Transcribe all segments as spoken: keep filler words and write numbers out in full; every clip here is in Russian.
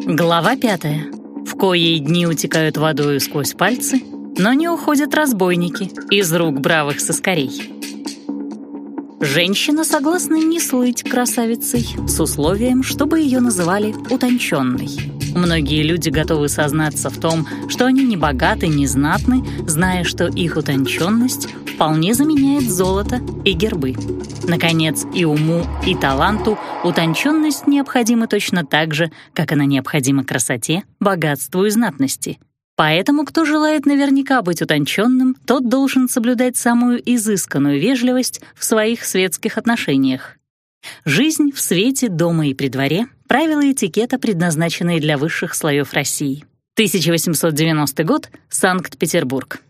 Глава пятая. В кои дни утекают водою сквозь пальцы, но не уходят разбойники из рук бравых соскорей. Женщина согласна не слыть красавицей с условием, чтобы ее называли утонченной. Многие люди готовы сознаться в том, что они не богаты, не знатны, зная, что их утонченность вполне заменяет золото и гербы. Наконец, и уму, и таланту утонченность необходима точно так же, как она необходима красоте, богатству и знатности. Поэтому, кто желает наверняка быть утонченным, тот должен соблюдать самую изысканную вежливость в своих светских отношениях. Жизнь в свете, дома и при дворе — правила этикета, предназначенные для высших слоев России. тысяча восемьсот девяностый год, Санкт-Петербург.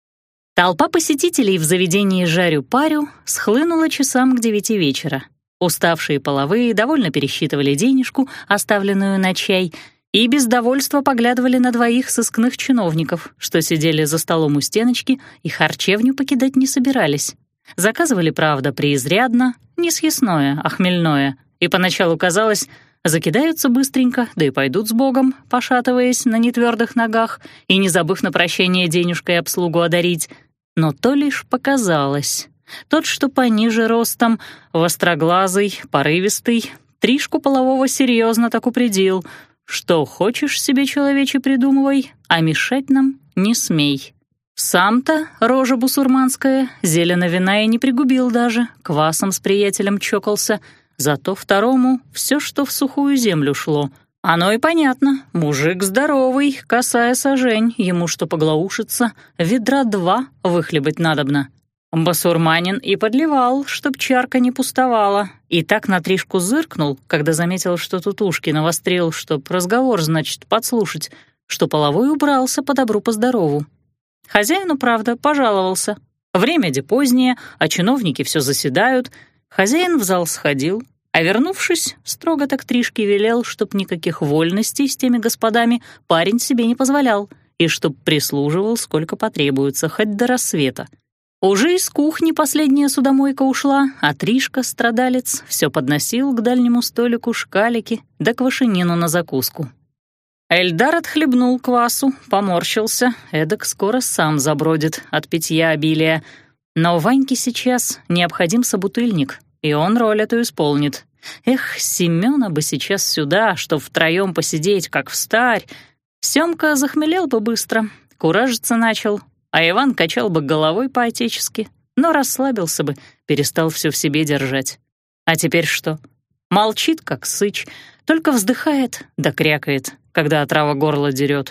Толпа посетителей в заведении «Жарю-парю» схлынула часам к девяти вечера. Уставшие половые довольно пересчитывали денежку, оставленную на чай, и без довольства поглядывали на двоих сыскных чиновников, что сидели за столом у стеночки и харчевню покидать не собирались. Заказывали, правда, преизрядно, не съестное, а хмельное, и поначалу казалось, закидаются быстренько, да и пойдут с Богом, пошатываясь на нетвердых ногах и не забыв на прощение денежкой обслугу одарить. Но то лишь показалось. Тот, что пониже ростом, востроглазый, порывистый, Тришку полового серьезно так упредил: что хочешь себе, человече, придумывай, а мешать нам не смей. Сам-то, рожа бусурманская, зелено вина и не пригубил даже, квасом с приятелем чокался, зато второму все, что в сухую землю шло. Оно и понятно, мужик здоровый, косая сажень, ему что поглаушится, ведра два выхлебать надобно. Басурманин и подливал, чтоб чарка не пустовала, и так на Тришку зыркнул, когда заметил, что тут ушки навострил, чтоб разговор, значит, подслушать, что половой убрался по добру по здорову. Хозяину, правда, пожаловался. Время-де позднее, а чиновники все заседают. Хозяин в зал сходил, а вернувшись, строго так Тришке велел, чтоб никаких вольностей с теми господами парень себе не позволял, и чтоб прислуживал, сколько потребуется, хоть до рассвета. Уже из кухни последняя судомойка ушла, а Тришка, страдалец, все подносил к дальнему столику шкалики да квашенину на закуску. Эльдар отхлебнул квасу, поморщился, эдак скоро сам забродит от питья обилия. Но Ваньке сейчас необходим собутыльник, и он роль эту исполнит. Эх, Семёна бы сейчас сюда, чтоб втроем посидеть, как встарь. Семка захмелел бы быстро, куражиться начал, а Иван качал бы головой по-отечески, но расслабился бы, перестал все в себе держать. А теперь что? Молчит, как сыч, только вздыхает да крякает, когда отрава горло дерет.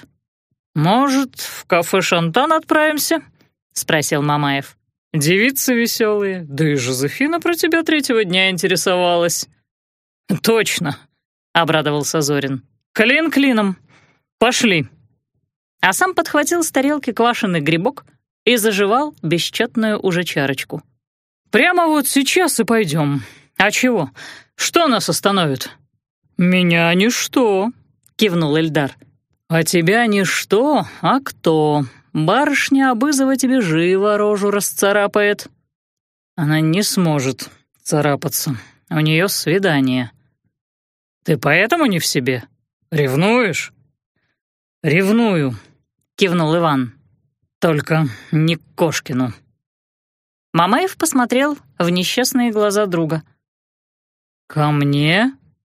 «Может, в кафе «Шантан» отправимся?» — спросил Мамаев. «Девицы веселые, да и Жозефина про тебя третьего дня интересовалась». «Точно», — обрадовался Зорин. «Клин клином. Пошли». А сам подхватил с тарелки квашеный грибок и заживал бесчетную уже чарочку. «Прямо вот сейчас и пойдем. А чего? Что нас остановит?» «Меня ничто», — кивнул Эльдар. «А тебя не что, а кто? Барышня Абызова тебе живо рожу расцарапает». «Она не сможет царапаться. У нее свидание». «Ты поэтому не в себе? Ревнуешь?» «Ревную», — кивнул Иван. «Только не к Кошкину». Мамаев посмотрел в несчастные глаза друга. «Ко мне?»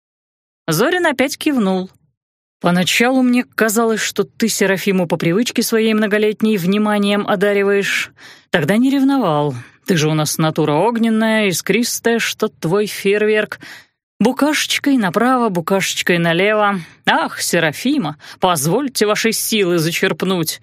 Зорин опять кивнул. «Поначалу мне казалось, что ты Серафиму по привычке своей многолетней вниманием одариваешь. Тогда не ревновал. Ты же у нас натура огненная, искристая, что твой фейерверк. Букашечкой направо, букашечкой налево. Ах, Серафима, позвольте вашей силы зачерпнуть».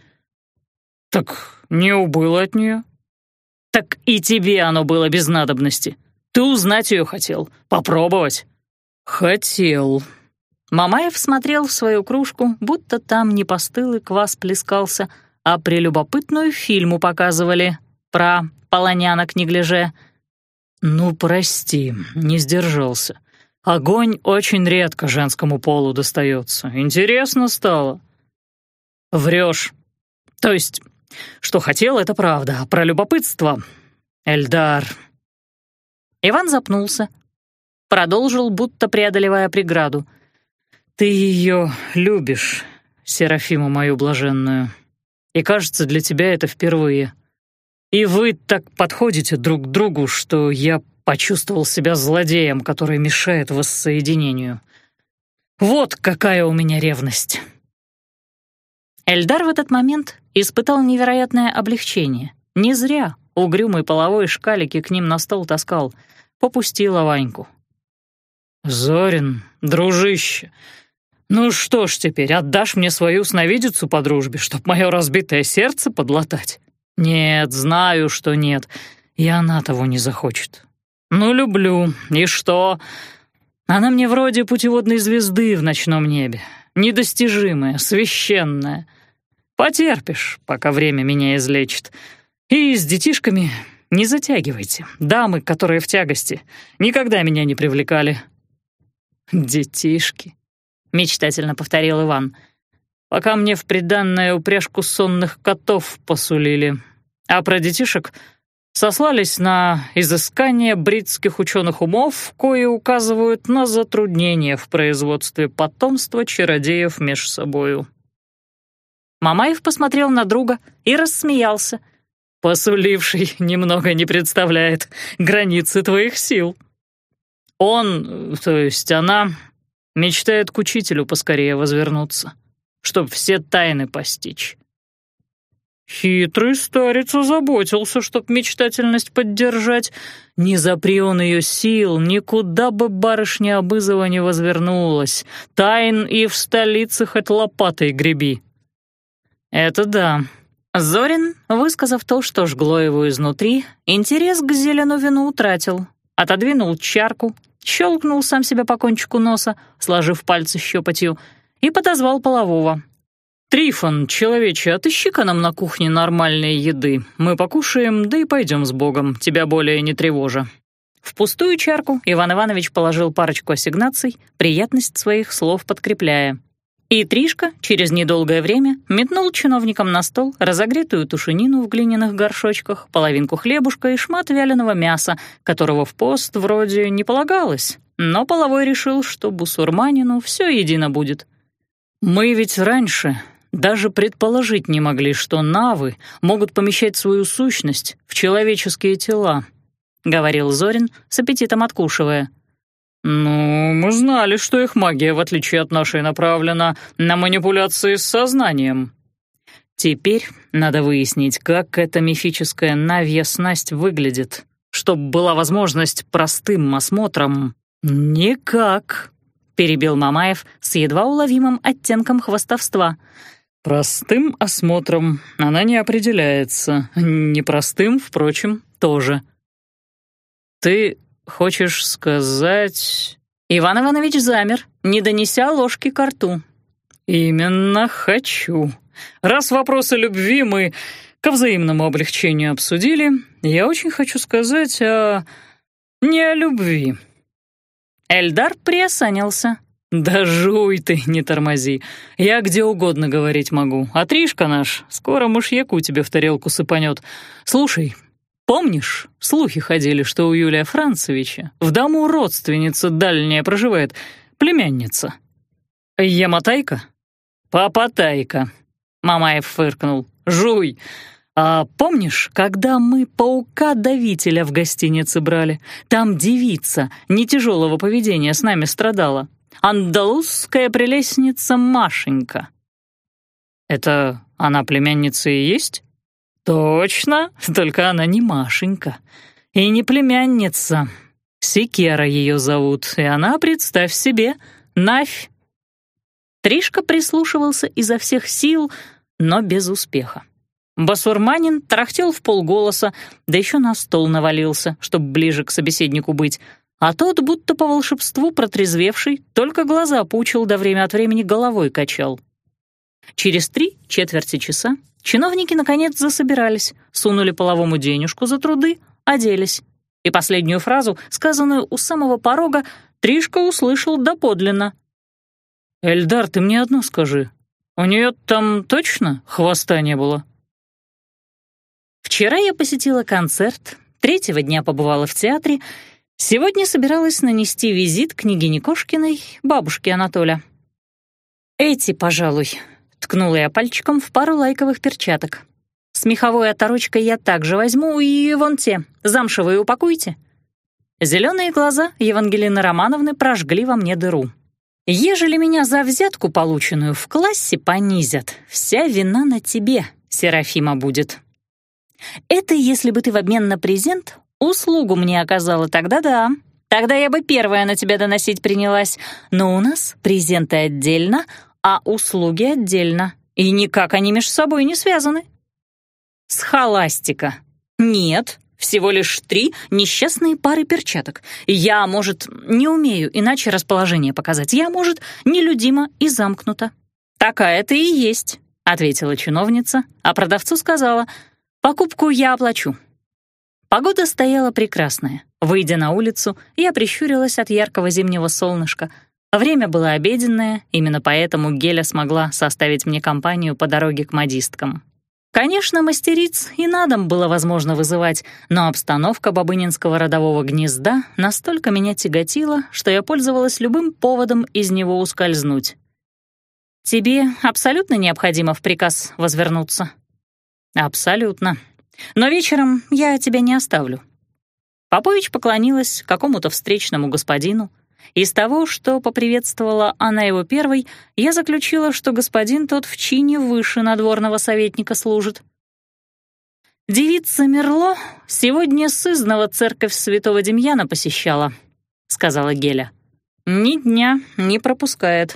«Так не убыло от нее?» «Так и тебе оно было без надобности. Ты узнать ее хотел, попробовать». «Хотел». Мамаев смотрел в свою кружку, будто там не постылый квас плескался, а прелюбопытную фильму показывали про полонянок-неглиже. «Ну, прости, не сдержался. Огонь очень редко женскому полу достается. Интересно стало». «Врешь. То есть, что хотел, это правда, а про любопытство... Эльдар...» Иван запнулся. Продолжил, будто преодолевая преграду. Ты ее любишь, Серафиму мою блаженную, и, кажется, для тебя это впервые. И вы так подходите друг к другу, что я почувствовал себя злодеем, который мешает воссоединению. Вот какая у меня ревность». Эльдар в этот момент испытал невероятное облегчение. Не зря угрюмый половой шкалики к ним на стол таскал. Попустила Ваньку. «Зорин, дружище, ну что ж теперь, отдашь мне свою сновидицу по дружбе, чтоб мое разбитое сердце подлатать? Нет, знаю, что нет, и она того не захочет. Ну, люблю, и что? Она мне вроде путеводной звезды в ночном небе, недостижимая, священная. Потерпишь, пока время меня излечит. И с детишками не затягивайте. Дамы, которые в тягости, никогда меня не привлекали». «Детишки», — мечтательно повторил Иван, «пока мне в приданное упряжку сонных котов посулили, а про детишек сослались на изыскание бритских ученых умов, кои указывают на затруднения в производстве потомства чародеев меж собою». Мамаев посмотрел на друга и рассмеялся. «Посуливший немного не представляет границы твоих сил. Он, то есть она, мечтает к учителю поскорее возвернуться, чтоб все тайны постичь». Хитрый старец озаботился, чтоб мечтательность поддержать. Не запри он ее сил, никуда бы барышня Абызова не возвернулась. Тайн и в столице хоть лопатой греби. Это да. Зорин, высказав то, что жгло его изнутри, интерес к зелену вину утратил. Отодвинул чарку, щелкнул сам себя по кончику носа, сложив пальцы щепотью, и подозвал полового. «Трифон, человече, отыщи-ка нам на кухне нормальной еды. Мы покушаем, да и пойдем с Богом, тебя более не тревожа». В пустую чарку Иван Иванович положил парочку ассигнаций, приятность своих слов подкрепляя. И Тришка через недолгое время метнул чиновникам на стол разогретую тушенину в глиняных горшочках, половинку хлебушка и шмат вяленого мяса, которого в пост вроде не полагалось, но половой решил, что бусурманину все едино будет. «Мы ведь раньше даже предположить не могли, что навы могут помещать свою сущность в человеческие тела», — говорил Зорин, с аппетитом откушивая. «Ну, мы знали, что их магия, в отличие от нашей, направлена на манипуляции с сознанием. Теперь надо выяснить, как эта мифическая навья снасть выглядит, чтобы была возможность простым осмотром». «Никак», — перебил Мамаев с едва уловимым оттенком хвастовства. «Простым осмотром она не определяется, непростым, впрочем, тоже». «Ты хочешь сказать...» Иван Иванович замер, не донеся ложки ко рту. «Именно хочу. Раз вопросы любви мы ко взаимному облегчению обсудили, я очень хочу сказать о... не о любви». Эльдар приосанился. «Да жуй ты, не тормози. Я где угодно говорить могу. А Тришка наш скоро мышьяку тебе в тарелку сыпанет. Слушай, помнишь, слухи ходили, что у Юлия Францевича в дому родственница дальняя проживает, племянница? Ямотайка? Папатайка», — Мамаев фыркнул. «Жуй. А помнишь, когда мы паука-давителя в гостинице брали? Там девица не тяжелого поведения с нами страдала. Андалузская прелестница Машенька». «Это она племянница и есть?» «Точно, только она не Машенька. И не племянница. Секера ее зовут, и она, представь себе, Навь». Тришка прислушивался изо всех сил, но без успеха. Басурманин тарахтел вполголоса, да еще на стол навалился, чтобы ближе к собеседнику быть, а тот, будто по волшебству протрезвевший, только глаза пучил да время от времени головой качал. Через три четверти часа чиновники наконец засобирались, сунули половому денежку за труды, оделись. И последнюю фразу, сказанную у самого порога, Тришка услышал доподлинно. «Эльдар, ты мне одно скажи, у нее там точно хвоста не было?» «Вчера я посетила концерт, третьего дня побывала в театре, сегодня собиралась нанести визит княгине Кошкиной, бабушке Анатоля». «Эти, пожалуй», — ткнула я пальчиком в пару лайковых перчаток. «С меховой оторочкой я также возьму, и вон те, замшевые упакуйте». Зеленые глаза Евангелины Романовны прожгли во мне дыру. «Ежели меня за взятку, полученную в классе, понизят, вся вина на тебе, Серафима, будет. Это если бы ты в обмен на презент услугу мне оказала, тогда да. Тогда я бы первая на тебя доносить принялась. Но у нас презенты отдельно, а услуги отдельно, и никак они между собой не связаны». «Схоластика. Нет, всего лишь три несчастные пары перчаток. Я, может, не умею иначе расположение показать. Я, может, нелюдима и замкнута». «Такая ты и есть», — ответила чиновница, а продавцу сказала: «Покупку я оплачу». Погода стояла прекрасная. Выйдя на улицу, я прищурилась от яркого зимнего солнышка. Время было обеденное, именно поэтому Геля смогла составить мне компанию по дороге к модисткам. Конечно, мастериц и на дом было возможно вызывать, но обстановка бабынинского родового гнезда настолько меня тяготила, что я пользовалась любым поводом из него ускользнуть. «Тебе абсолютно необходимо в приказ возвернуться?» «Абсолютно. Но вечером я тебя не оставлю». Попович поклонилась какому-то встречному господину. Из того, что поприветствовала она его первой, я заключила, что господин тот в чине выше надворного советника служит. «Девица Мерло сегодня сызнова церковь святого Демьяна посещала», — сказала Геля. «Ни дня не пропускает».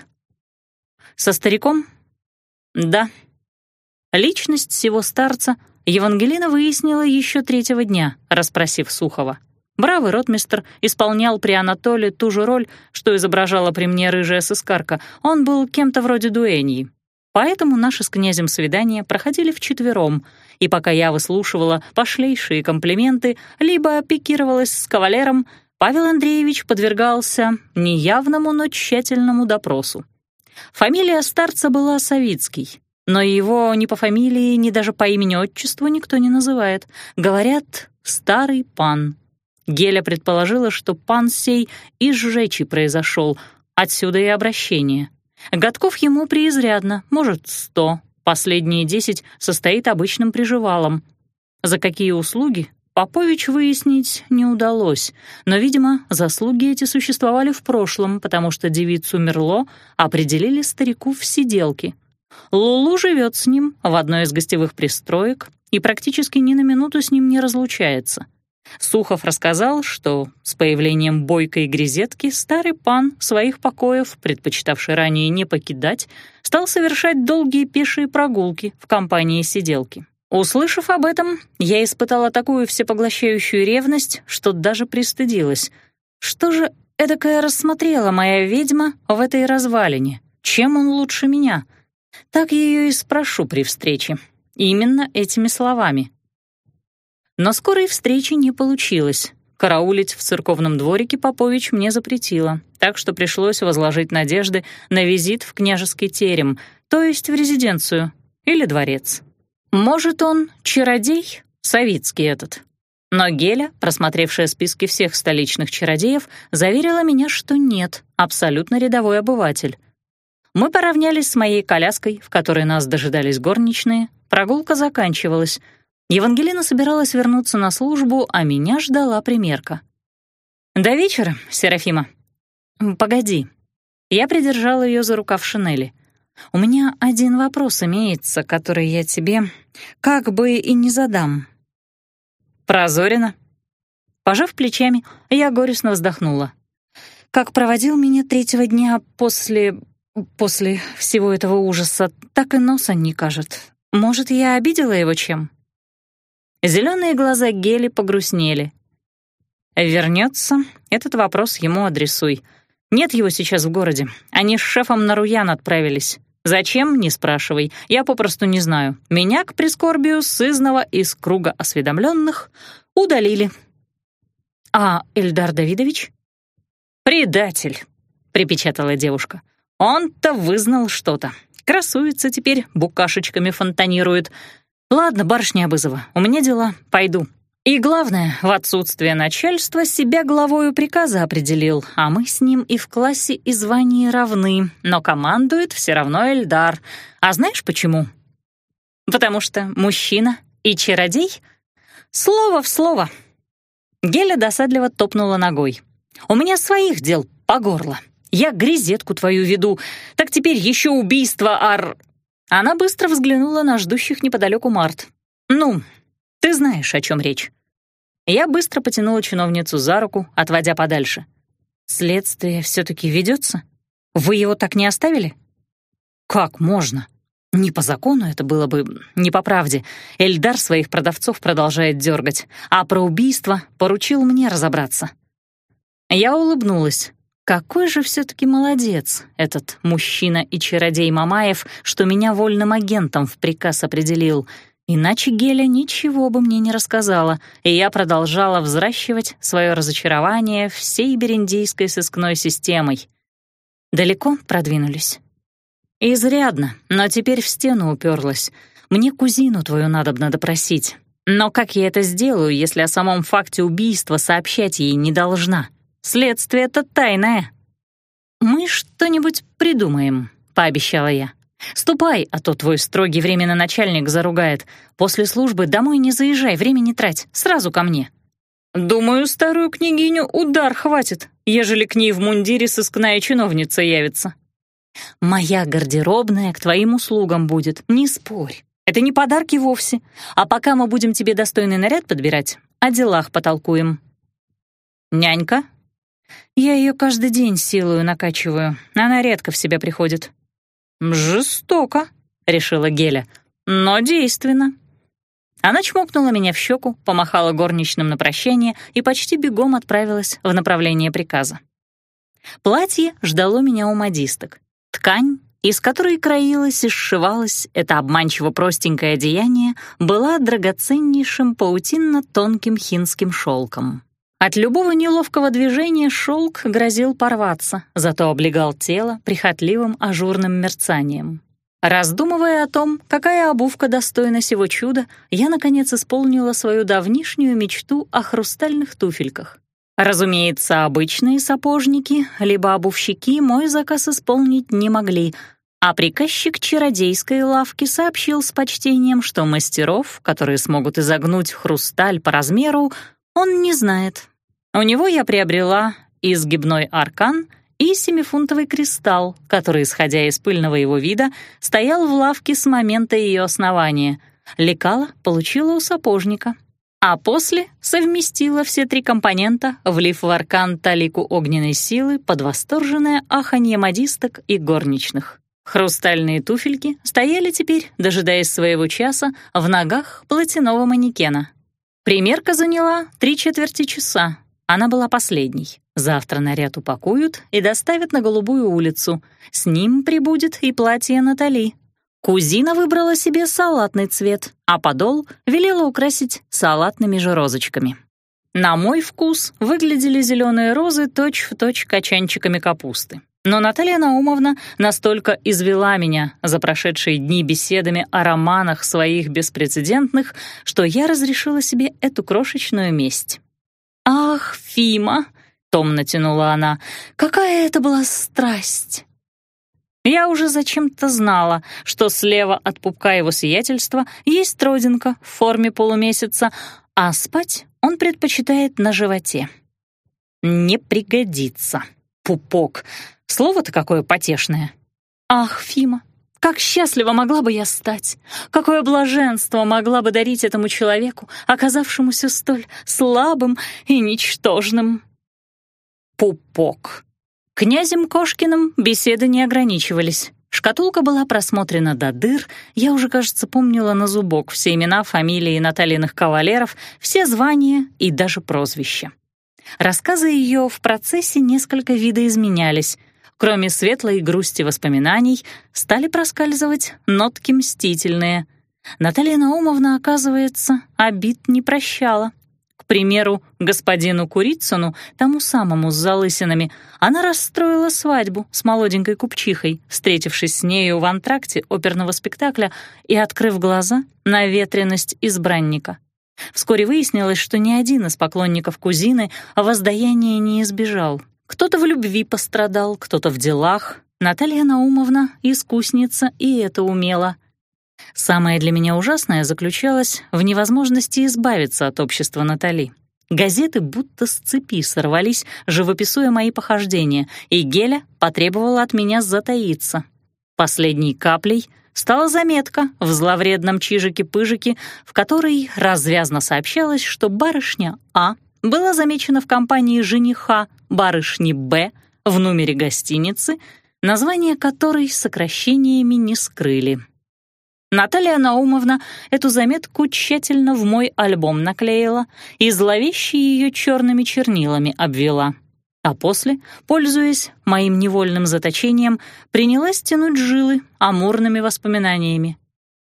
«Со стариком?» «Да». Личность сего старца Евангелина выяснила еще третьего дня, расспросив Сухова. Бравый ротмистр исполнял при Анатоле ту же роль, что изображала при мне рыжая сыскарка. Он был кем-то вроде дуэньи. Поэтому наши с князем свидания проходили вчетвером, и пока я выслушивала пошлейшие комплименты, либо пикировалась с кавалером, Павел Андреевич подвергался неявному, но тщательному допросу. Фамилия старца была Савицкий, но его ни по фамилии, ни даже по имени-отчеству никто не называет. Говорят, старый пан. Геля предположила, что пан сей из жечи произошел, отсюда и обращение. Годков ему преизрядно, может, сто, последние десять состоит обычным приживалом. За какие услуги, Попович выяснить не удалось, но, видимо, заслуги эти существовали в прошлом, потому что девицу Мерло определили старику в сиделки. Лулу живет с ним в одной из гостевых пристроек и практически ни на минуту с ним не разлучается. Сухов рассказал, что с появлением бойкой грезетки старый пан своих покоев, предпочитавший ранее не покидать, стал совершать долгие пешие прогулки в компании сиделки. Услышав об этом, я испытала такую всепоглощающую ревность, что даже пристыдилась. Что же эдакое рассмотрела моя ведьма в этой развалине? Чем он лучше меня? Так ее и спрошу при встрече. Именно этими словами. Но скорой встречи не получилось. Караулить в церковном дворике Попович мне запретила, так что пришлось возложить надежды на визит в княжеский терем, то есть в резиденцию или дворец. Может, он чародей, Савицкий этот? Но Геля, просмотревшая списки всех столичных чародеев, заверила меня, что нет, абсолютно рядовой обыватель. Мы поравнялись с моей коляской, в которой нас дожидались горничные. Прогулка заканчивалась. Евангелина собиралась вернуться на службу, а меня ждала примерка. «До вечера, Серафима». «Погоди». Я придержала ее за рукав шинели. «У меня один вопрос имеется, который я тебе как бы и не задам». «Про Зорина?» Пожав плечами, я горестно вздохнула. «Как проводил меня третьего дня после... после всего этого ужаса, так и носа не кажет. Может, я обидела его чем?» Зеленые глаза Гели погрустнели. «Вернется, этот вопрос ему адресуй. Нет его сейчас в городе. Они с шефом на Руян отправились. Зачем, не спрашивай, я попросту не знаю. Меня к прискорбию сызнова из круга осведомленных удалили». «А Эльдар Давидович?» «Предатель», — припечатала девушка. «Он-то вызнал что-то. Красуется теперь, букашечками фонтанирует. Ладно, барышня Абызова, у меня дела, пойду. И главное, в отсутствие начальства себя главою приказа определил, а мы с ним и в классе, и звании равны, но командует все равно Эльдар. А знаешь почему? Потому что мужчина и чародей — слово в слово. Геля досадливо топнула ногой. «У меня своих дел по горло. Я грезетку твою веду, так теперь еще убийство ар...» Она быстро взглянула на ждущих неподалеку Март. «Ну, ты знаешь, о чем речь». Я быстро потянула чиновницу за руку, отводя подальше. «Следствие все-таки ведется? Вы его так не оставили?» «Как можно? Не по закону это было бы, не по правде. Эльдар своих продавцов продолжает дергать, а про убийство поручил мне разобраться». Я улыбнулась. Какой же все-таки молодец этот мужчина и чародей Мамаев, что меня вольным агентом в приказ определил. Иначе Геля ничего бы мне не рассказала, и я продолжала взращивать свое разочарование всей бериндийской сыскной системой. Далеко продвинулись? Изрядно, но теперь в стену уперлась. Мне кузину твою надобно допросить. Но как я это сделаю, если о самом факте убийства сообщать ей не должна? Следствие-то тайное. «Мы что-нибудь придумаем», — пообещала я. «Ступай, а то твой строгий временный начальник заругает. После службы домой не заезжай, время не трать, сразу ко мне». «Думаю, старую княгиню удар хватит, ежели к ней в мундире сыскная чиновница явится». «Моя гардеробная к твоим услугам будет, не спорь. Это не подарки вовсе. А пока мы будем тебе достойный наряд подбирать, о делах потолкуем». «Нянька?» «Я ее каждый день силою накачиваю, она редко в себя приходит». «Жестоко», — решила Геля, — «но действенно». Она чмокнула меня в щеку, помахала горничным на прощание и почти бегом отправилась в направлении приказа. Платье ждало меня у модисток. Ткань, из которой краилось и сшивалось это обманчиво простенькое одеяние, была драгоценнейшим паутинно-тонким хинским шелком. От любого неловкого движения шелк грозил порваться, зато облегал тело прихотливым ажурным мерцанием. Раздумывая о том, какая обувка достойна сего чуда, я, наконец, исполнила свою давнишнюю мечту о хрустальных туфельках. Разумеется, обычные сапожники, либо обувщики мой заказ исполнить не могли, а приказчик чародейской лавки сообщил с почтением, что мастеров, которые смогут изогнуть хрусталь по размеру, он не знает. У него я приобрела изгибной аркан и семифунтовый кристалл, который, исходя из пыльного его вида, стоял в лавке с момента ее основания. Лекала получила у сапожника, а после совместила все три компонента, влив в аркан талику огненной силы под восторженное аханье модисток и горничных. Хрустальные туфельки стояли теперь, дожидаясь своего часа, в ногах платяного манекена. Примерка заняла три четверти часа. Она была последней. Завтра наряд упакуют и доставят на Голубую улицу. С ним прибудет и платье Натали. Кузина выбрала себе салатный цвет, а подол велела украсить салатными же розочками. На мой вкус выглядели зеленые розы точь-в-точь качанчиками капусты. Но Наталья Наумовна настолько извела меня за прошедшие дни беседами о романах своих беспрецедентных, что я разрешила себе эту крошечную месть. «Ах, Фима!» — томно тянула она. «Какая это была страсть!» Я уже зачем-то знала, что слева от пупка его сиятельства есть родинка в форме полумесяца, а спать он предпочитает на животе. Не пригодится. Пупок. Слово-то какое потешное. Ах, Фима, как счастлива могла бы я стать! Какое блаженство могла бы дарить этому человеку, оказавшемуся столь слабым и ничтожным! Пупок. Князем Кошкиным беседы не ограничивались. Шкатулка была просмотрена до дыр, я уже, кажется, помнила на зубок все имена, фамилии Натальиных кавалеров, все звания и даже прозвища. Рассказы ее в процессе несколько видоизменялись. Кроме светлой грусти воспоминаний, стали проскальзывать нотки мстительные. Наталья Наумовна, оказывается, обид не прощала. К примеру, господину Курицыну, тому самому с залысинами, она расстроила свадьбу с молоденькой купчихой, встретившись с нею в антракте оперного спектакля и открыв глаза на ветреность избранника. Вскоре выяснилось, что ни один из поклонников кузины воздаяния не избежал. Кто-то в любви пострадал, кто-то в делах. Наталья Наумовна — искусница, и это умела. Самое для меня ужасное заключалось в невозможности избавиться от общества Натали. Газеты будто с цепи сорвались, живописуя мои похождения, и Геля потребовала от меня затаиться. Последней каплей стала заметка в зловредном чижике-пыжике, в которой развязно сообщалось, что барышня А была замечена в компании жениха барышни Б в номере гостиницы, название которой сокращениями не скрыли. Наталья Наумовна эту заметку тщательно в мой альбом наклеила и зловеще ее черными чернилами обвела. А после, пользуясь моим невольным заточением, принялась тянуть жилы амурными воспоминаниями.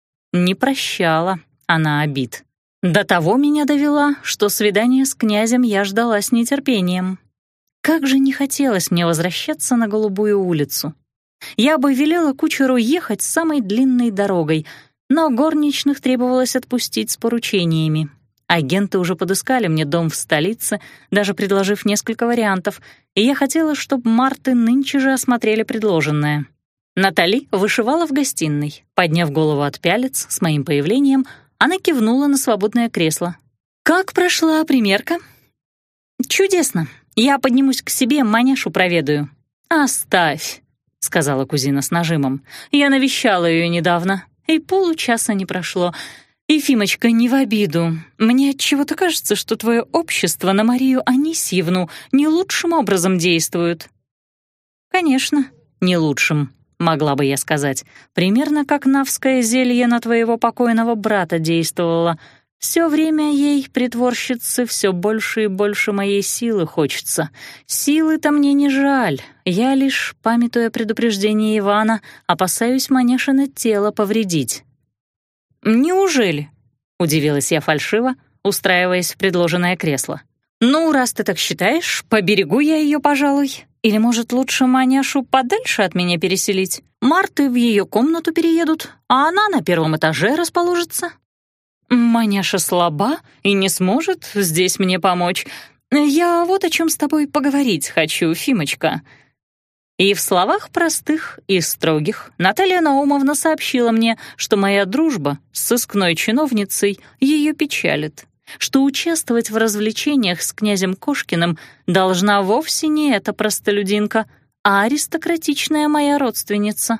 Не прощала она обид. До того меня довела, что свидание с князем я ждала с нетерпением. Как же не хотелось мне возвращаться на Голубую улицу. Я бы велела кучеру ехать самой длинной дорогой, но горничных требовалось отпустить с поручениями. Агенты уже подыскали мне дом в столице, даже предложив несколько вариантов, и я хотела, чтобы Марты нынче же осмотрели предложенное. Натали вышивала в гостиной. Подняв голову от пялец с моим появлением, она кивнула на свободное кресло. «Как прошла примерка?» «Чудесно. Я поднимусь к себе, маняшу проведаю». «Оставь», — сказала кузина с нажимом. «Я навещала ее недавно, и получаса не прошло. Ефимочка, не в обиду. Мне отчего-то кажется, что твое общество на Марию Анисьевну не лучшим образом действует». «Конечно, не лучшим, могла бы я сказать. Примерно как навское зелье на твоего покойного брата действовало. Все время ей, притворщице, все больше и больше моей силы хочется. Силы-то мне не жаль. Я лишь, памятуя предупреждение Ивана, опасаюсь маняшино тело повредить». «Неужели?» — удивилась я фальшиво, устраиваясь в предложенное кресло. «Ну, раз ты так считаешь, поберегу я ее, пожалуй. Или, может, лучше маняшу подальше от меня переселить? Марты в ее комнату переедут, а она на первом этаже расположится». «Маняша слаба и не сможет здесь мне помочь. Я вот о чем с тобой поговорить хочу, Фимочка». И в словах простых и строгих Наталья Наумовна сообщила мне, что моя дружба с сыскной чиновницей ее печалит, что участвовать в развлечениях с князем Кошкиным должна вовсе не эта простолюдинка, а аристократичная моя родственница.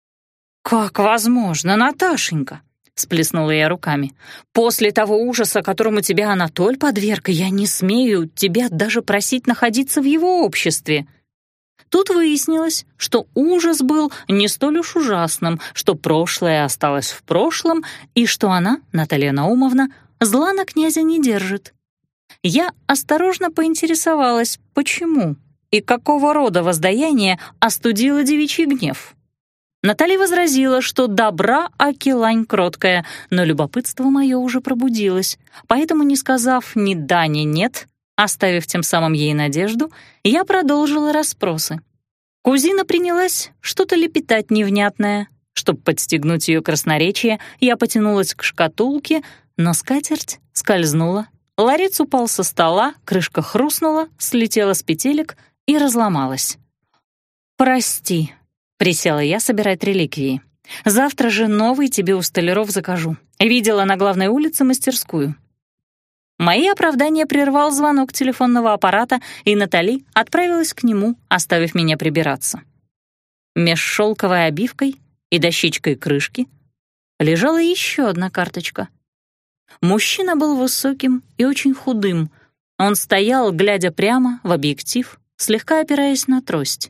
«Как возможно, Наташенька?» — сплеснула я руками. «После того ужаса, которому тебя Анатоль подверг, я не смею тебя даже просить находиться в его обществе». Тут выяснилось, что ужас был не столь уж ужасным, что прошлое осталось в прошлом и что она, Наталья Наумовна, зла на князя не держит. Я осторожно поинтересовалась, почему и какого рода воздаяние остудило девичий гнев. Наталья возразила, что добра аки лань кроткая, но любопытство мое уже пробудилось, поэтому, не сказав ни да, ни нет, оставив тем самым ей надежду, я продолжила расспросы. Кузина принялась что-то лепетать невнятное. Чтобы подстегнуть ее красноречие, я потянулась к шкатулке, но скатерть скользнула. Ларец упал со стола, крышка хрустнула, слетела с петелек и разломалась. «Прости», — присела я собирать реликвии. «Завтра же новый тебе у столяров закажу. Видела на главной улице мастерскую». Мои оправдания прервал звонок телефонного аппарата, и Натали отправилась к нему, оставив меня прибираться. Меж шелковой обивкой и дощечкой крышки лежала еще одна карточка. Мужчина был высоким и очень худым. Он стоял, глядя прямо в объектив, слегка опираясь на трость.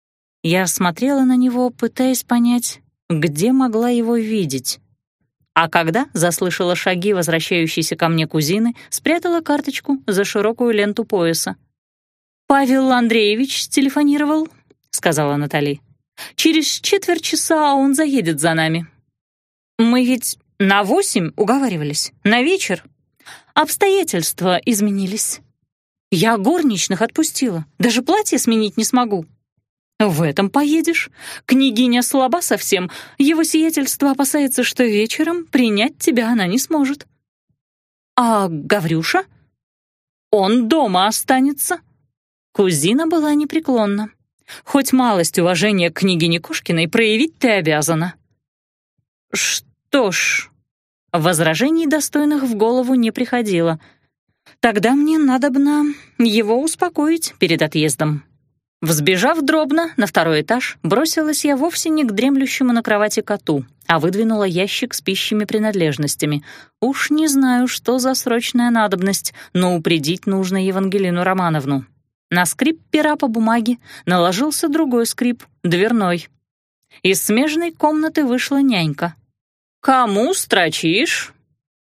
Я смотрела на него, пытаясь понять, где могла его видеть. А когда заслышала шаги возвращающейся ко мне кузины, спрятала карточку за широкую ленту пояса. «Павел Андреевич телефонировал», — сказала Натали. «Через четверть часа он заедет за нами». «Мы ведь на восемь уговаривались, на вечер. Обстоятельства изменились. Я горничных отпустила, даже платье сменить не смогу». «В этом поедешь. Княгиня слаба совсем. Его сиятельство опасается, что вечером принять тебя она не сможет». «А Гаврюша? Он дома останется». Кузина была непреклонна. «Хоть малость уважения к княгине Кошкиной проявить ты обязана». «Что ж...» Возражений достойных в голову не приходило. «Тогда мне надобно его успокоить перед отъездом». Взбежав дробно на второй этаж, бросилась я вовсе не к дремлющему на кровати коту, а выдвинула ящик с пищими принадлежностями. Уж не знаю, что за срочная надобность, но упредить нужно Евангелину Романовну. На скрип пера по бумаге наложился другой скрип, дверной. Из смежной комнаты вышла нянька. «Кому строчишь?»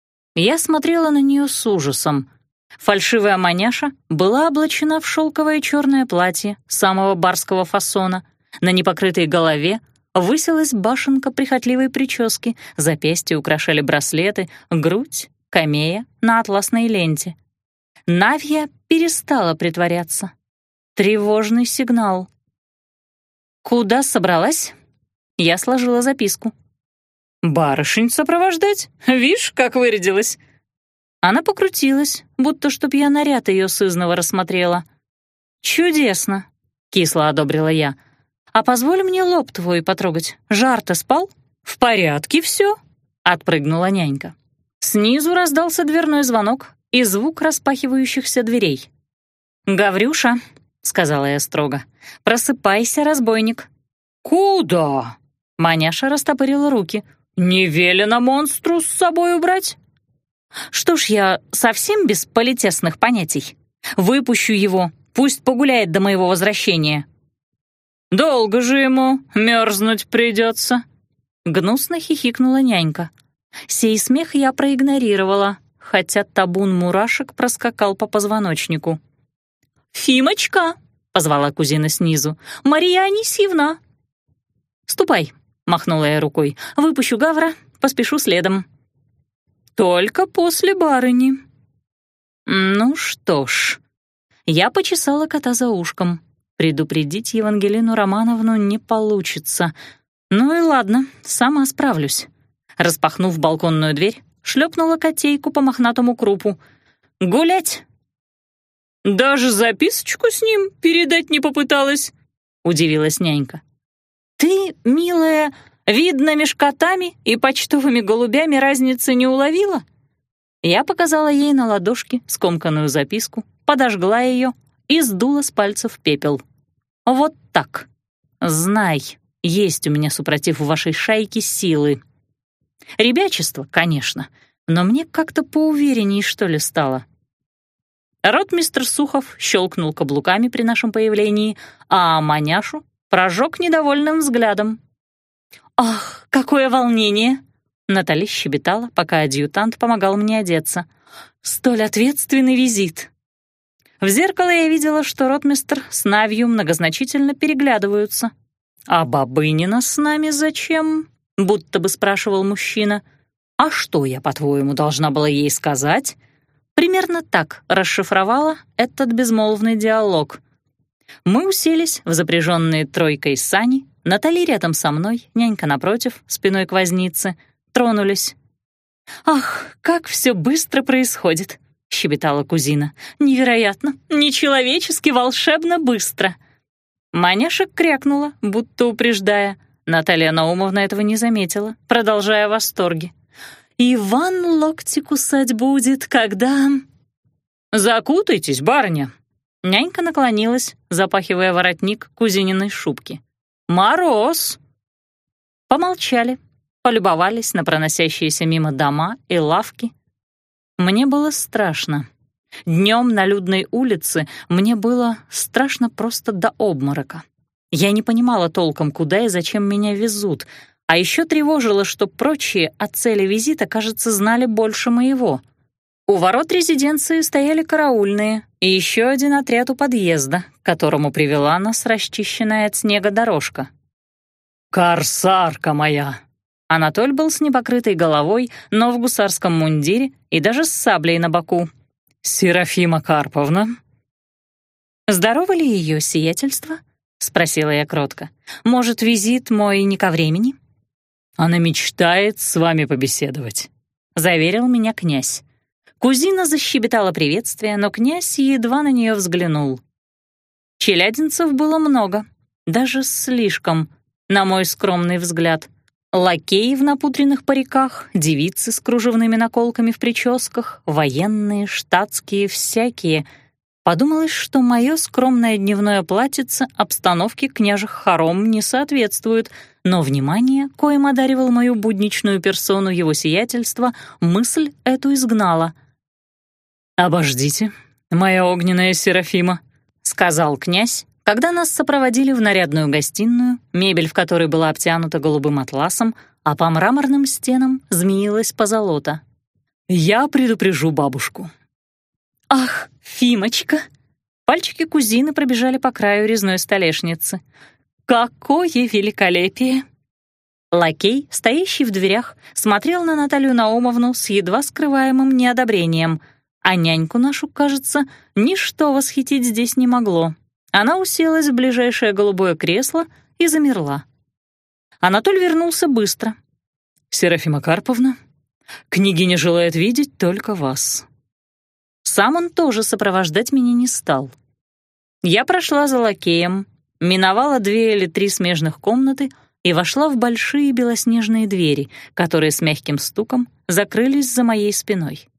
Я смотрела на нее с ужасом. Фальшивая маняша была облачена в шелковое черное платье самого барского фасона. На непокрытой голове высилась башенка прихотливой прически, запястья украшали браслеты, грудь — камея на атласной ленте. Навья перестала притворяться. Тревожный сигнал. «Куда собралась?» Я сложила записку. «Барышень сопровождать? Вишь, как вырядилась!» Она покрутилась, будто чтоб я наряд ее сызнова рассмотрела. «Чудесно!» — кисло одобрила я. «А позволь мне лоб твой потрогать. Жар-то спал? В порядке все?» — отпрыгнула нянька. Снизу раздался дверной звонок и звук распахивающихся дверей. «Гаврюша», — сказала я строго, — «просыпайся, разбойник». «Куда?» — маняша растопырила руки. «Не велено монстру с собой убрать?» «Что ж я совсем без политесных понятий? Выпущу его, пусть погуляет до моего возвращения». «Долго же ему мерзнуть придется», — гнусно хихикнула нянька. Сей смех я проигнорировала, хотя табун мурашек проскакал по позвоночнику. «Фимочка!» — позвала кузина снизу. «Мария Анисьевна!» «Ступай!» — махнула я рукой. «Выпущу Гавра, поспешу следом». «Только после барыни». Ну что ж, я почесала кота за ушком. Предупредить Евангелину Романовну не получится. Ну и ладно, сама справлюсь. Распахнув балконную дверь, шлепнула котейку по мохнатому крупу. «Гулять!» «Даже записочку с ним передать не попыталась?» — удивилась нянька. «Ты, милая, видно, меж котами и почтовыми голубями разницы не уловила?» Я показала ей на ладошке скомканную записку, подожгла ее и сдула с пальцев пепел. «Вот так. Знай, есть у меня супротив вашей шайки силы. Ребячество, конечно, но мне как-то поуверенней, что ли, стало». Ротмистр Сухов щелкнул каблуками при нашем появлении, а маняшу прожег недовольным взглядом. «Ах, какое волнение!» Натали щебетала, пока адъютант помогал мне одеться. «Столь ответственный визит!» В зеркало я видела, что ротмистр с Навью многозначительно переглядываются. «А Бабынина с нами зачем?» — будто бы спрашивал мужчина. «А что я, по-твоему, должна была ей сказать?» Примерно так расшифровала этот безмолвный диалог. Мы уселись в запряженные тройкой сани, Натали рядом со мной, нянька напротив, спиной к вознице, тронулись. «Ах, как все быстро происходит!» — щебетала кузина. «Невероятно, нечеловечески волшебно быстро!» Маняша крякнула, будто упреждая. Наталья Наумовна этого не заметила, продолжая в восторге. «Иван локти кусать будет, когда...» «Закутайтесь, барыня!» Нянька наклонилась, запахивая воротник кузининой шубки. «Мороз!» Помолчали, полюбовались на проносящиеся мимо дома и лавки. Мне было страшно. Днем на людной улице мне было страшно просто до обморока. Я не понимала толком, куда и зачем меня везут, а еще тревожило, что прочие о цели визита, кажется, знали больше моего. У ворот резиденции стояли караульные и еще один отряд у подъезда, к которому привела нас расчищенная от снега дорожка. «Корсарка моя!» Анатоль был с непокрытой головой, но в гусарском мундире и даже с саблей на боку. «Серафима Карповна?» «Здорово ли ее сиятельство?» — спросила я кротко. «Может, визит мой не ко времени?» «Она мечтает с вами побеседовать», — заверил меня князь. Кузина защебетала приветствие, но князь едва на нее взглянул. Челядинцев было много, даже слишком, на мой скромный взгляд. Лакеи в напудренных париках, девицы с кружевными наколками в прическах, военные, штатские, всякие. Подумалось, что мое скромное дневное платьице обстановке княжих хором не соответствует, но внимание, коим одаривал мою будничную персону его сиятельство, мысль эту изгнала. «Обождите, моя огненная Серафима», — сказал князь, когда нас сопроводили в нарядную гостиную, мебель в которой была обтянута голубым атласом, а по мраморным стенам змеилась позолота. «Я предупрежу бабушку». «Ах, Фимочка!» Пальчики кузины пробежали по краю резной столешницы. «Какое великолепие!» Лакей, стоящий в дверях, смотрел на Наталью Наумовну с едва скрываемым неодобрением, а няньку нашу, кажется, ничто восхитить здесь не могло. Она уселась в ближайшее голубое кресло и замерла. Анатоль вернулся быстро. «Серафима Карповна, княгиня желает видеть только вас». Сам он тоже сопровождать меня не стал. Я прошла за лакеем, миновала две или три смежных комнаты и вошла в большие белоснежные двери, которые с мягким стуком закрылись за моей спиной.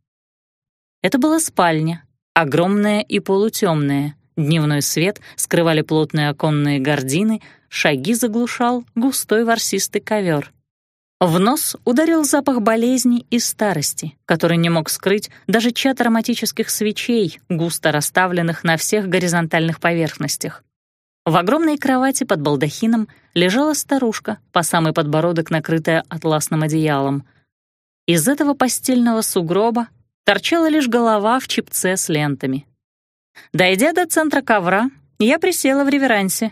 Это была спальня, огромная и полутемная. Дневной свет скрывали плотные оконные гардины, шаги заглушал густой ворсистый ковер. В нос ударил запах болезни и старости, который не мог скрыть даже чад ароматических свечей, густо расставленных на всех горизонтальных поверхностях. В огромной кровати под балдахином лежала старушка, по самый подбородок накрытая атласным одеялом. Из этого постельного сугроба торчала лишь голова в чепце с лентами. Дойдя до центра ковра, я присела в реверансе.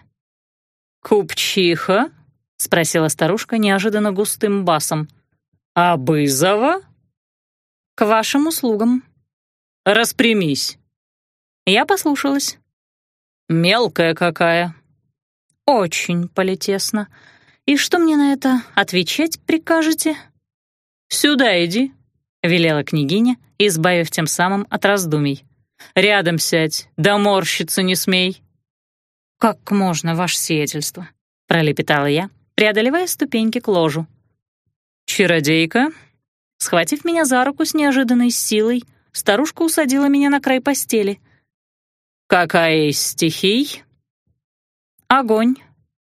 «Купчиха?» — спросила старушка неожиданно густым басом. «Абызова?» «К вашим услугам». «Распрямись». Я послушалась. «Мелкая какая». «Очень политесно. И что мне на это отвечать прикажете?» «Сюда иди», — велела княгиня, избавив тем самым от раздумий. «Рядом сядь, да морщиться не смей». «Как можно, ваше сиятельство?» — пролепетала я, преодолевая ступеньки к ложу. «Чародейка?» Схватив меня за руку с неожиданной силой, старушка усадила меня на край постели. «Какая из стихий?» «Огонь».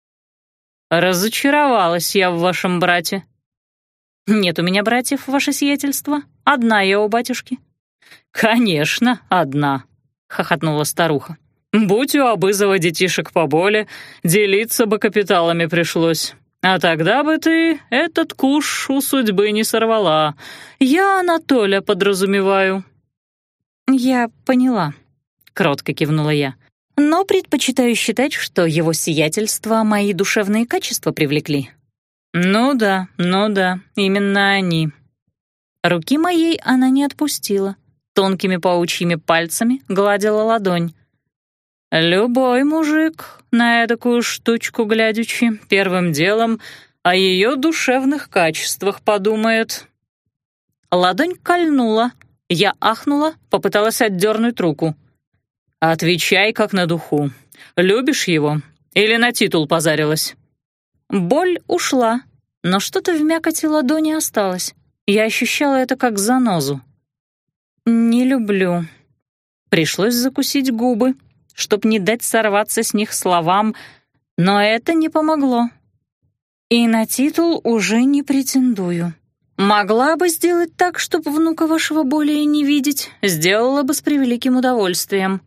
«Разочаровалась я в вашем брате». «Нет у меня братьев, ваше сиятельство. Одна я у батюшки». «Конечно, одна», — хохотнула старуха. «Будь у Абызова детишек поболе, делиться бы капиталами пришлось. А тогда бы ты этот куш у судьбы не сорвала. Я Анатоля подразумеваю». «Я поняла», — кротко кивнула я. «Но предпочитаю считать, что его сиятельство мои душевные качества привлекли». «Ну да, ну да, именно они». Руки моей она не отпустила. Тонкими паучьими пальцами гладила ладонь. «Любой мужик, на эдакую штучку глядячи, первым делом о ее душевных качествах подумает». Ладонь кольнула. Я ахнула, попыталась отдернуть руку. «Отвечай, как на духу. Любишь его? Или на титул позарилась?» Боль ушла, но что-то в мякоти ладони осталось. Я ощущала это как занозу. «Не люблю». Пришлось закусить губы, чтоб не дать сорваться с них словам, но это не помогло. «И на титул уже не претендую. Могла бы сделать так, чтоб внука вашего более не видеть, сделала бы с превеликим удовольствием».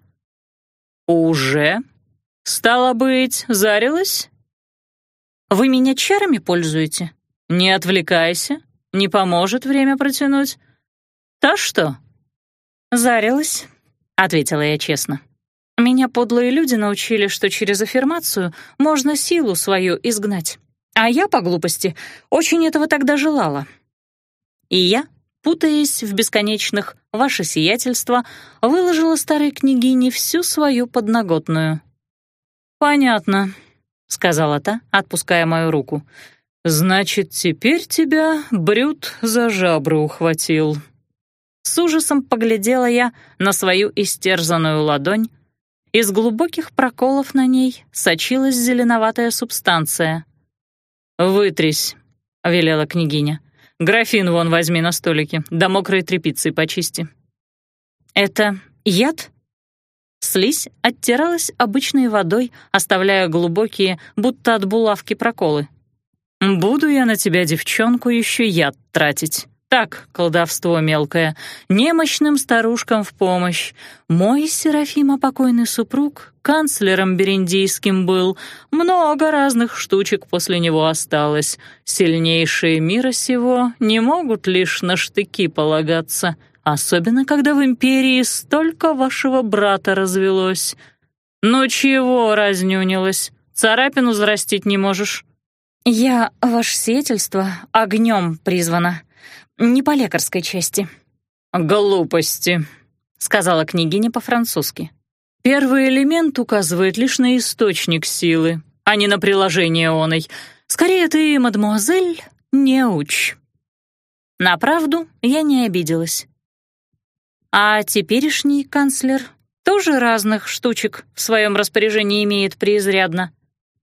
«Уже? Стало быть, зарилась?» «Вы меня чарами пользуете?» «Не отвлекайся, не поможет время протянуть. Та что?» «Зарилась», — ответила я честно. «Меня подлые люди научили, что через аффирмацию можно силу свою изгнать. А я, по глупости, очень этого тогда желала». И я, путаясь в бесконечных «ваше сиятельство», выложила старой княгине всю свою подноготную. «Понятно», — сказала та, отпуская мою руку. «Значит, теперь тебя Брют за жабры ухватил». С ужасом поглядела я на свою истерзанную ладонь. Из глубоких проколов на ней сочилась зеленоватая субстанция. «Вытрись», — велела княгиня. «Графин вон возьми на столике, да мокрой тряпицей почисти». «Это яд?» Слизь оттиралась обычной водой, оставляя глубокие, будто от булавки, проколы. «Буду я на тебя, девчонку, еще яд тратить. Так, колдовство мелкое, немощным старушкам в помощь. Мой Серафима покойный супруг канцлером бериндийским был, много разных штучек после него осталось. Сильнейшие мира сего не могут лишь на штыки полагаться, особенно когда в империи столько вашего брата развелось. Ну чего разнюнилась, царапину взрастить не можешь?» «Я, ваше сиятельство, огнем призвана. Не по лекарской части». «Глупости», — сказала княгиня по-французски. «Первый элемент указывает лишь на источник силы, а не на приложение оной. Скорее ты, мадемуазель, не учь». На правду я не обиделась. А теперешний канцлер тоже разных штучек в своем распоряжении имеет преизрядно.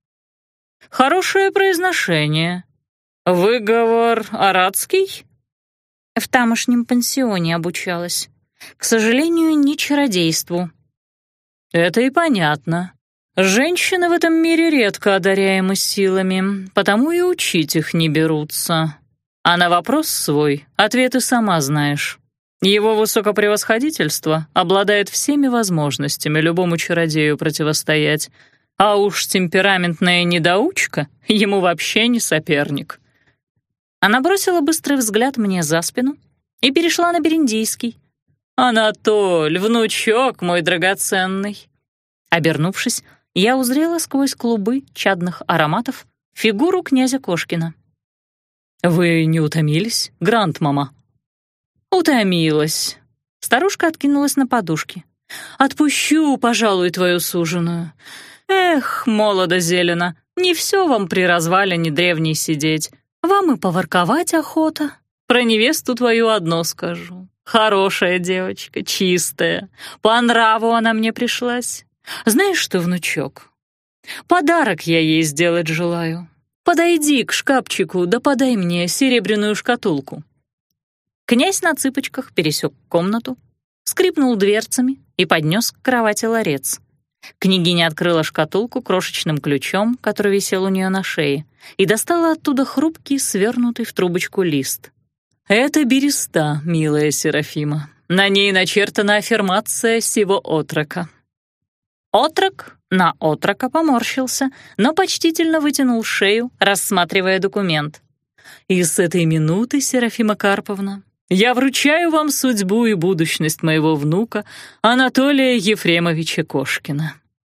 «Хорошее произношение. Выговор арадский?» В тамошнем пансионе обучалась. К сожалению, не чародейству. «Это и понятно. Женщины в этом мире редко одаряемы силами, потому и учить их не берутся. А на вопрос свой ответы сама знаешь. Его высокопревосходительство обладает всеми возможностями любому чародею противостоять, а уж темпераментная недоучка ему вообще не соперник». Она бросила быстрый взгляд мне за спину и перешла на бериндийский. «Анатоль, внучок мой драгоценный!» Обернувшись, я узрела сквозь клубы чадных ароматов фигуру князя Кошкина. «Вы не утомились, гранд-мама?» «Утомилась». Старушка откинулась на подушки. «Отпущу, пожалуй, твою суженую. Эх, молодо-зелено, не все вам при развалине древней сидеть. Вам и поворковать охота. Про невесту твою одно скажу. Хорошая девочка, чистая. По нраву она мне пришлась. Знаешь что, внучок, подарок я ей сделать желаю. Подойди к шкафчику, да подай мне серебряную шкатулку». Князь на цыпочках пересек комнату, скрипнул дверцами и поднес к кровати ларец. Княгиня открыла шкатулку крошечным ключом, который висел у нее на шее, и достала оттуда хрупкий, свернутый в трубочку лист. «Это береста, милая Серафима. На ней начертана аффирмация сего отрока». Отрок на отрока поморщился, но почтительно вытянул шею, рассматривая документ. «И с этой минуты, Серафима Карповна, я вручаю вам судьбу и будущность моего внука Анатолия Ефремовича Кошкина».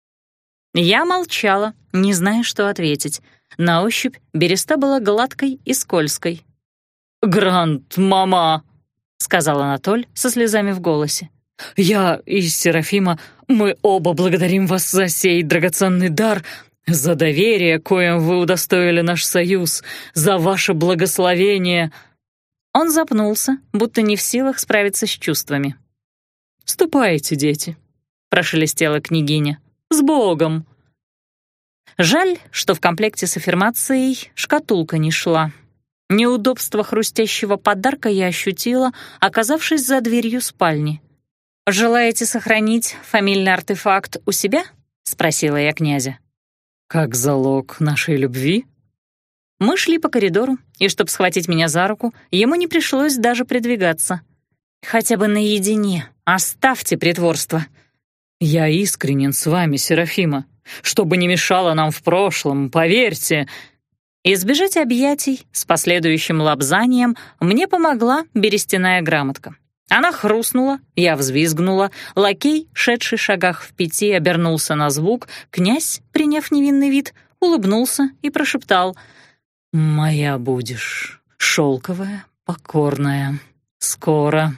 Я молчала, не зная, что ответить. На ощупь береста была гладкой и скользкой. «Гранд-мама», — сказал Анатоль со слезами в голосе. «Я и Серафима, мы оба благодарим вас за сей драгоценный дар, за доверие, коим вы удостоили наш союз, за ваше благословение». Он запнулся, будто не в силах справиться с чувствами. «Ступайте, дети», — прошелестела княгиня. «С Богом!» Жаль, что в комплекте с аффирмацией шкатулка не шла. Неудобство хрустящего подарка я ощутила, оказавшись за дверью спальни. «Желаете сохранить фамильный артефакт у себя?» — спросила я князя. «Как залог нашей любви?» Мы шли по коридору, и чтобы схватить меня за руку, ему не пришлось даже придвигаться. «Хотя бы наедине, оставьте притворство». «Я искренен с вами, Серафима. Что бы ни мешало нам в прошлом, поверьте». Избежать объятий с последующим лобзанием мне помогла берестяная грамотка. Она хрустнула, я взвизгнула, лакей, шедший шагах в пяти, обернулся на звук, князь, приняв невинный вид, улыбнулся и прошептал: «Моя будешь, шелковая, покорная, скоро».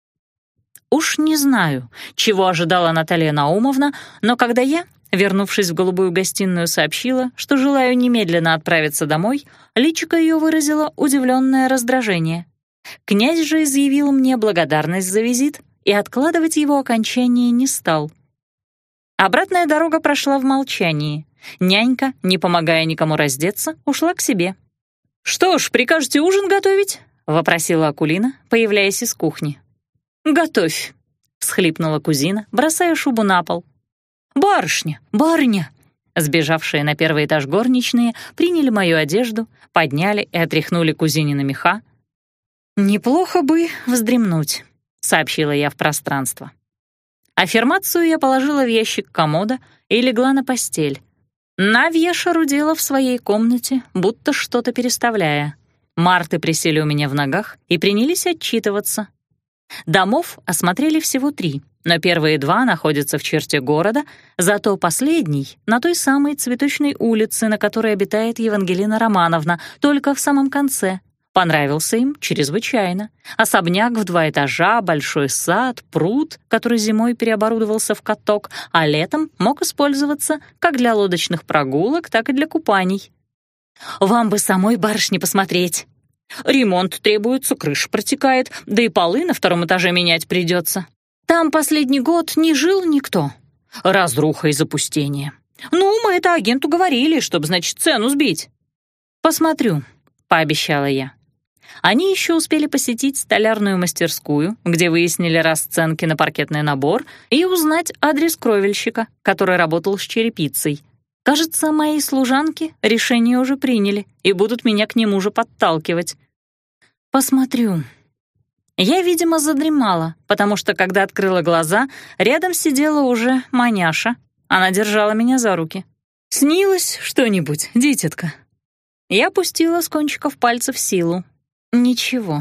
Уж не знаю, чего ожидала Наталья Наумовна, но когда я, вернувшись в голубую гостиную, сообщила, что желаю немедленно отправиться домой, личико ее выразило удивленное раздражение. Князь же изъявил мне благодарность за визит и откладывать его окончание не стал. Обратная дорога прошла в молчании. Нянька, не помогая никому раздеться, ушла к себе. «Что ж, прикажете ужин готовить?» — вопросила Акулина, появляясь из кухни. «Готовь», — всхлипнула кузина, бросая шубу на пол. «Барышня, барыня!» Сбежавшие на первый этаж горничные приняли мою одежду, подняли и отряхнули кузинины меха. «Неплохо бы вздремнуть», — сообщила я в пространство. Аффирмацию я положила в ящик комода и легла на постель. Навья шарудела в своей комнате, будто что-то переставляя. Марты присели у меня в ногах и принялись отчитываться. Домов осмотрели всего три, но первые два находятся в черте города, зато последний — на той самой цветочной улице, на которой обитает Евангелина Романовна, только в самом конце. Понравился им чрезвычайно. Особняк в два этажа, большой сад, пруд, который зимой переоборудовался в каток, а летом мог использоваться как для лодочных прогулок, так и для купаний. «Вам бы самой, барышне, посмотреть. Ремонт требуется, крыша протекает, да и полы на втором этаже менять придется. Там последний год не жил никто. Разруха и запустение. Ну, мы это агенту говорили, чтобы, значит, цену сбить». «Посмотрю», — пообещала я. Они еще успели посетить столярную мастерскую, где выяснили расценки на паркетный набор, и узнать адрес кровельщика, который работал с черепицей. Кажется, мои служанки решение уже приняли и будут меня к нему же подталкивать. Посмотрю. Я, видимо, задремала, потому что, когда открыла глаза, рядом сидела уже маняша. Она держала меня за руки. «Снилось что-нибудь, дитятка?» Я пустила с кончиков пальцев силу. «Ничего.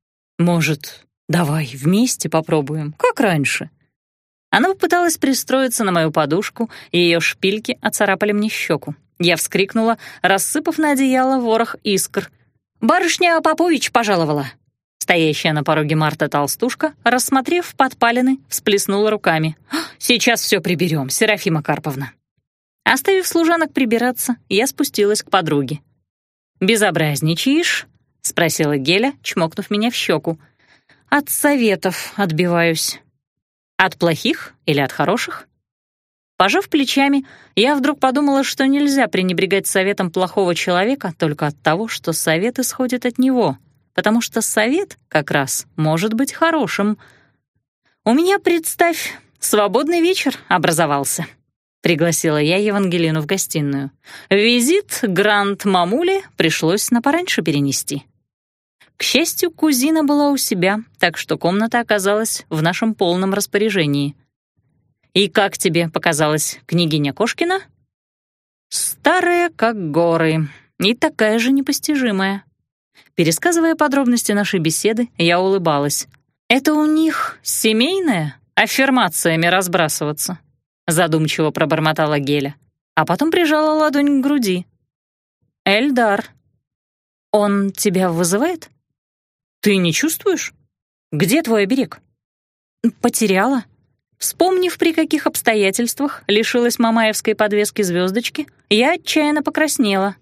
Может, давай вместе попробуем, как раньше?» Она попыталась пристроиться на мою подушку, и ее шпильки оцарапали мне щеку. Я вскрикнула, рассыпав на одеяло ворох искр. «Барышня Попович пожаловала!» Стоящая на пороге Марта толстушка, рассмотрев подпалины, всплеснула руками. «Сейчас все приберем, Серафима Карповна». Оставив служанок прибираться, я спустилась к подруге. «Безобразничаешь?» — спросила Геля, чмокнув меня в щеку. «От советов отбиваюсь». «От плохих или от хороших?» Пожав плечами, я вдруг подумала, что нельзя пренебрегать советом плохого человека только от того, что совет исходит от него, потому что совет как раз может быть хорошим. «У меня, представь, свободный вечер образовался», — пригласила я Евангелину в гостиную. Визит гранд-мамуле пришлось на пораньше перенести. К счастью, кузина была у себя, так что комната оказалась в нашем полном распоряжении. «И как тебе показалась княгиня Кошкина?» «Старая, как горы, и такая же непостижимая». Пересказывая подробности нашей беседы, я улыбалась. «Это у них семейная, аффирмациями разбрасываться», — задумчиво пробормотала Геля, а потом прижала ладонь к груди. «Эльдар, он тебя вызывает? Ты не чувствуешь? Где твой оберег?» «Потеряла. Вспомнив, при каких обстоятельствах лишилась мамаевской подвески звездочки, я отчаянно покраснела.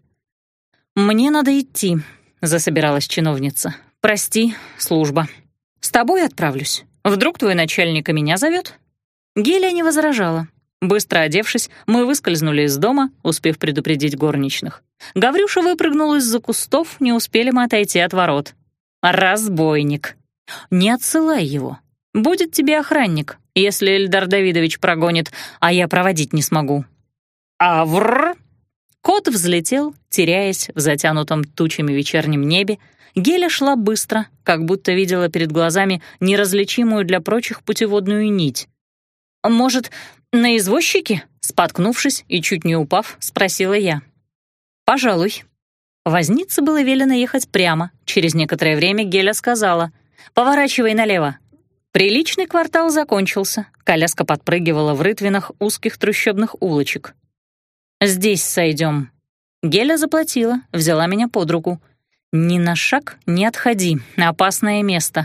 «Мне надо идти», — засобиралась чиновница. «Прости, служба. С тобой отправлюсь. Вдруг твой начальник и меня зовет?» Геля не возражала. Быстро одевшись, мы выскользнули из дома, успев предупредить горничных. Гаврюша выпрыгнул из-за кустов, не успели мы отойти от ворот. «Разбойник! Не отсылай его. Будет тебе охранник, если Эльдар Давидович прогонит, а я проводить не смогу». «Аврр!» Кот взлетел, теряясь в затянутом тучами вечернем небе. Геля шла быстро, как будто видела перед глазами неразличимую для прочих путеводную нить. «Может, на извозчике?» — споткнувшись и чуть не упав, спросила я. «Пожалуй». Вознице было велено ехать прямо. Через некоторое время Геля сказала: «Поворачивай налево». Приличный квартал закончился. Коляска подпрыгивала в рытвинах узких трущобных улочек. «Здесь сойдем». Геля заплатила, взяла меня под руку. «Ни на шаг не отходи, опасное место».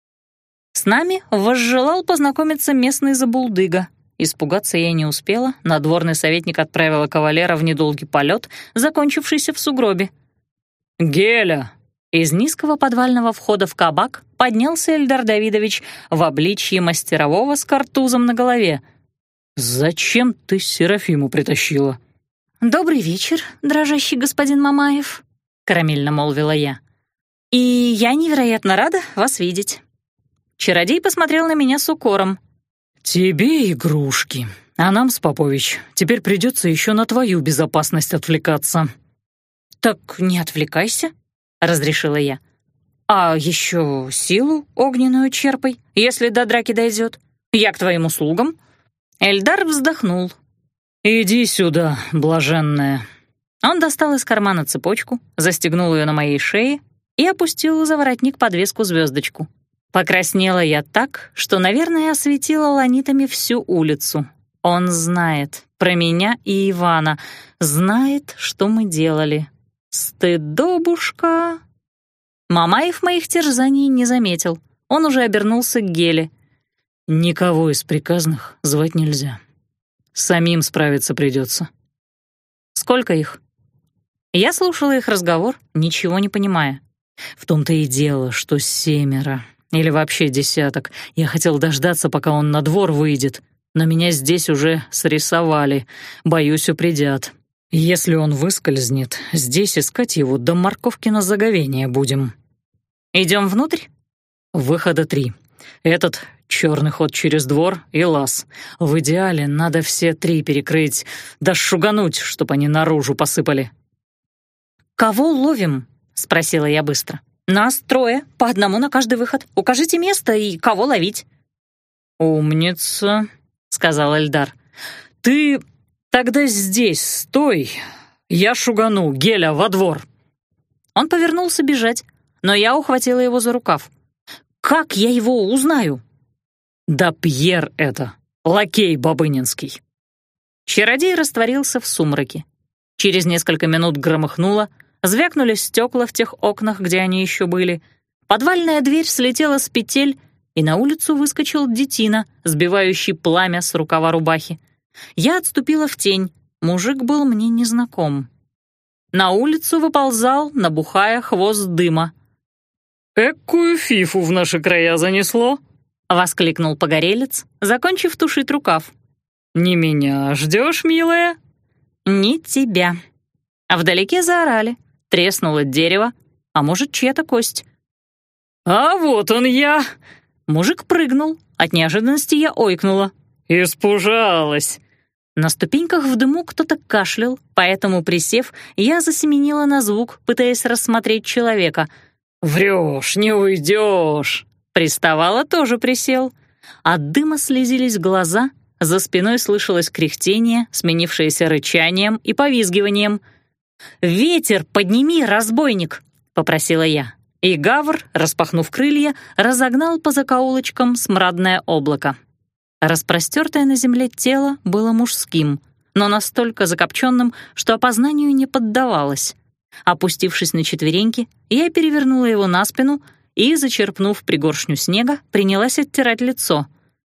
С нами возжелал познакомиться местный забулдыга. Испугаться я не успела, надворный советник отправила кавалера в недолгий полет, закончившийся в сугробе. «Геля, Из низкого подвального входа в кабак поднялся Эльдар Давидович в обличье мастерового с картузом на голове. «Зачем ты Серафиму притащила?» «Добрый вечер, дрожащий господин Мамаев», — карамельно молвила я. «И я невероятно рада вас видеть». Чародей посмотрел на меня с укором. «Тебе игрушки, а нам с Попович теперь придется еще на твою безопасность отвлекаться». «Так не отвлекайся», — разрешила я. «А еще силу огненную черпай, если до драки дойдет. Я к твоим услугам». Эльдар вздохнул. «Иди сюда, блаженная». Он достал из кармана цепочку, застегнул ее на моей шее и опустил за воротник подвеску-звездочку. Покраснела я так, что, наверное, осветила ланитами всю улицу. Он знает про меня и Ивана, знает, что мы делали. Стыдобушка. Мамаев моих терзаний не заметил. Он уже обернулся к Геле. «Никого из приказных звать нельзя. Самим справиться придется». «Сколько их?» Я слушала их разговор, ничего не понимая. «В том-то и дело, что семеро. Или вообще десяток. Я хотел дождаться, пока он на двор выйдет, но меня здесь уже срисовали. Боюсь, упредят. Если он выскользнет, здесь искать его до морковки на заговение будем». «Идем внутрь?» «Выхода три. Этот — черный ход через двор и лаз. В идеале надо все три перекрыть, да шугануть, чтоб они наружу посыпали». «Кого ловим?» — спросила я быстро. «Нас трое, по одному на каждый выход. Укажите место и кого ловить». «Умница», — сказал Эльдар. «Ты тогда здесь стой. Я шугану Геля во двор». Он повернулся бежать, но я ухватила его за рукав. «Как я его узнаю?» «Да Пьер это, лакей бабынинский». Чародей растворился в сумраке. Через несколько минут громыхнуло, звякнули стекла в тех окнах, где они еще были. Подвальная дверь слетела с петель, и на улицу выскочил детина, сбивающий пламя с рукава рубахи. Я отступила в тень, мужик был мне незнаком. На улицу выползал, набухая, хвост дыма. «Экую фифу в наши края занесло!» — воскликнул погорелец, закончив тушить рукав. «Не меня ждешь, милая?» «Не тебя». А вдалеке заорали, треснуло дерево, а может, чья-то кость. «А вот он я!» Мужик прыгнул, от неожиданности я ойкнула. «Испужалась!» На ступеньках в дыму кто-то кашлял, поэтому, присев, я засеменила на звук, пытаясь рассмотреть человека. «Врешь, не уйдешь!» Приставала, тоже присел. От дыма слезились глаза, за спиной слышалось кряхтение, сменившееся рычанием и повизгиванием. «Ветер, подними, разбойник!» — попросила я. И гавр, распахнув крылья, разогнал по закоулочкам смрадное облако. Распростертое на земле тело было мужским, но настолько закопченным, что опознанию не поддавалось. Опустившись на четвереньки, я перевернула его на спину и, зачерпнув пригоршню снега, принялась оттирать лицо.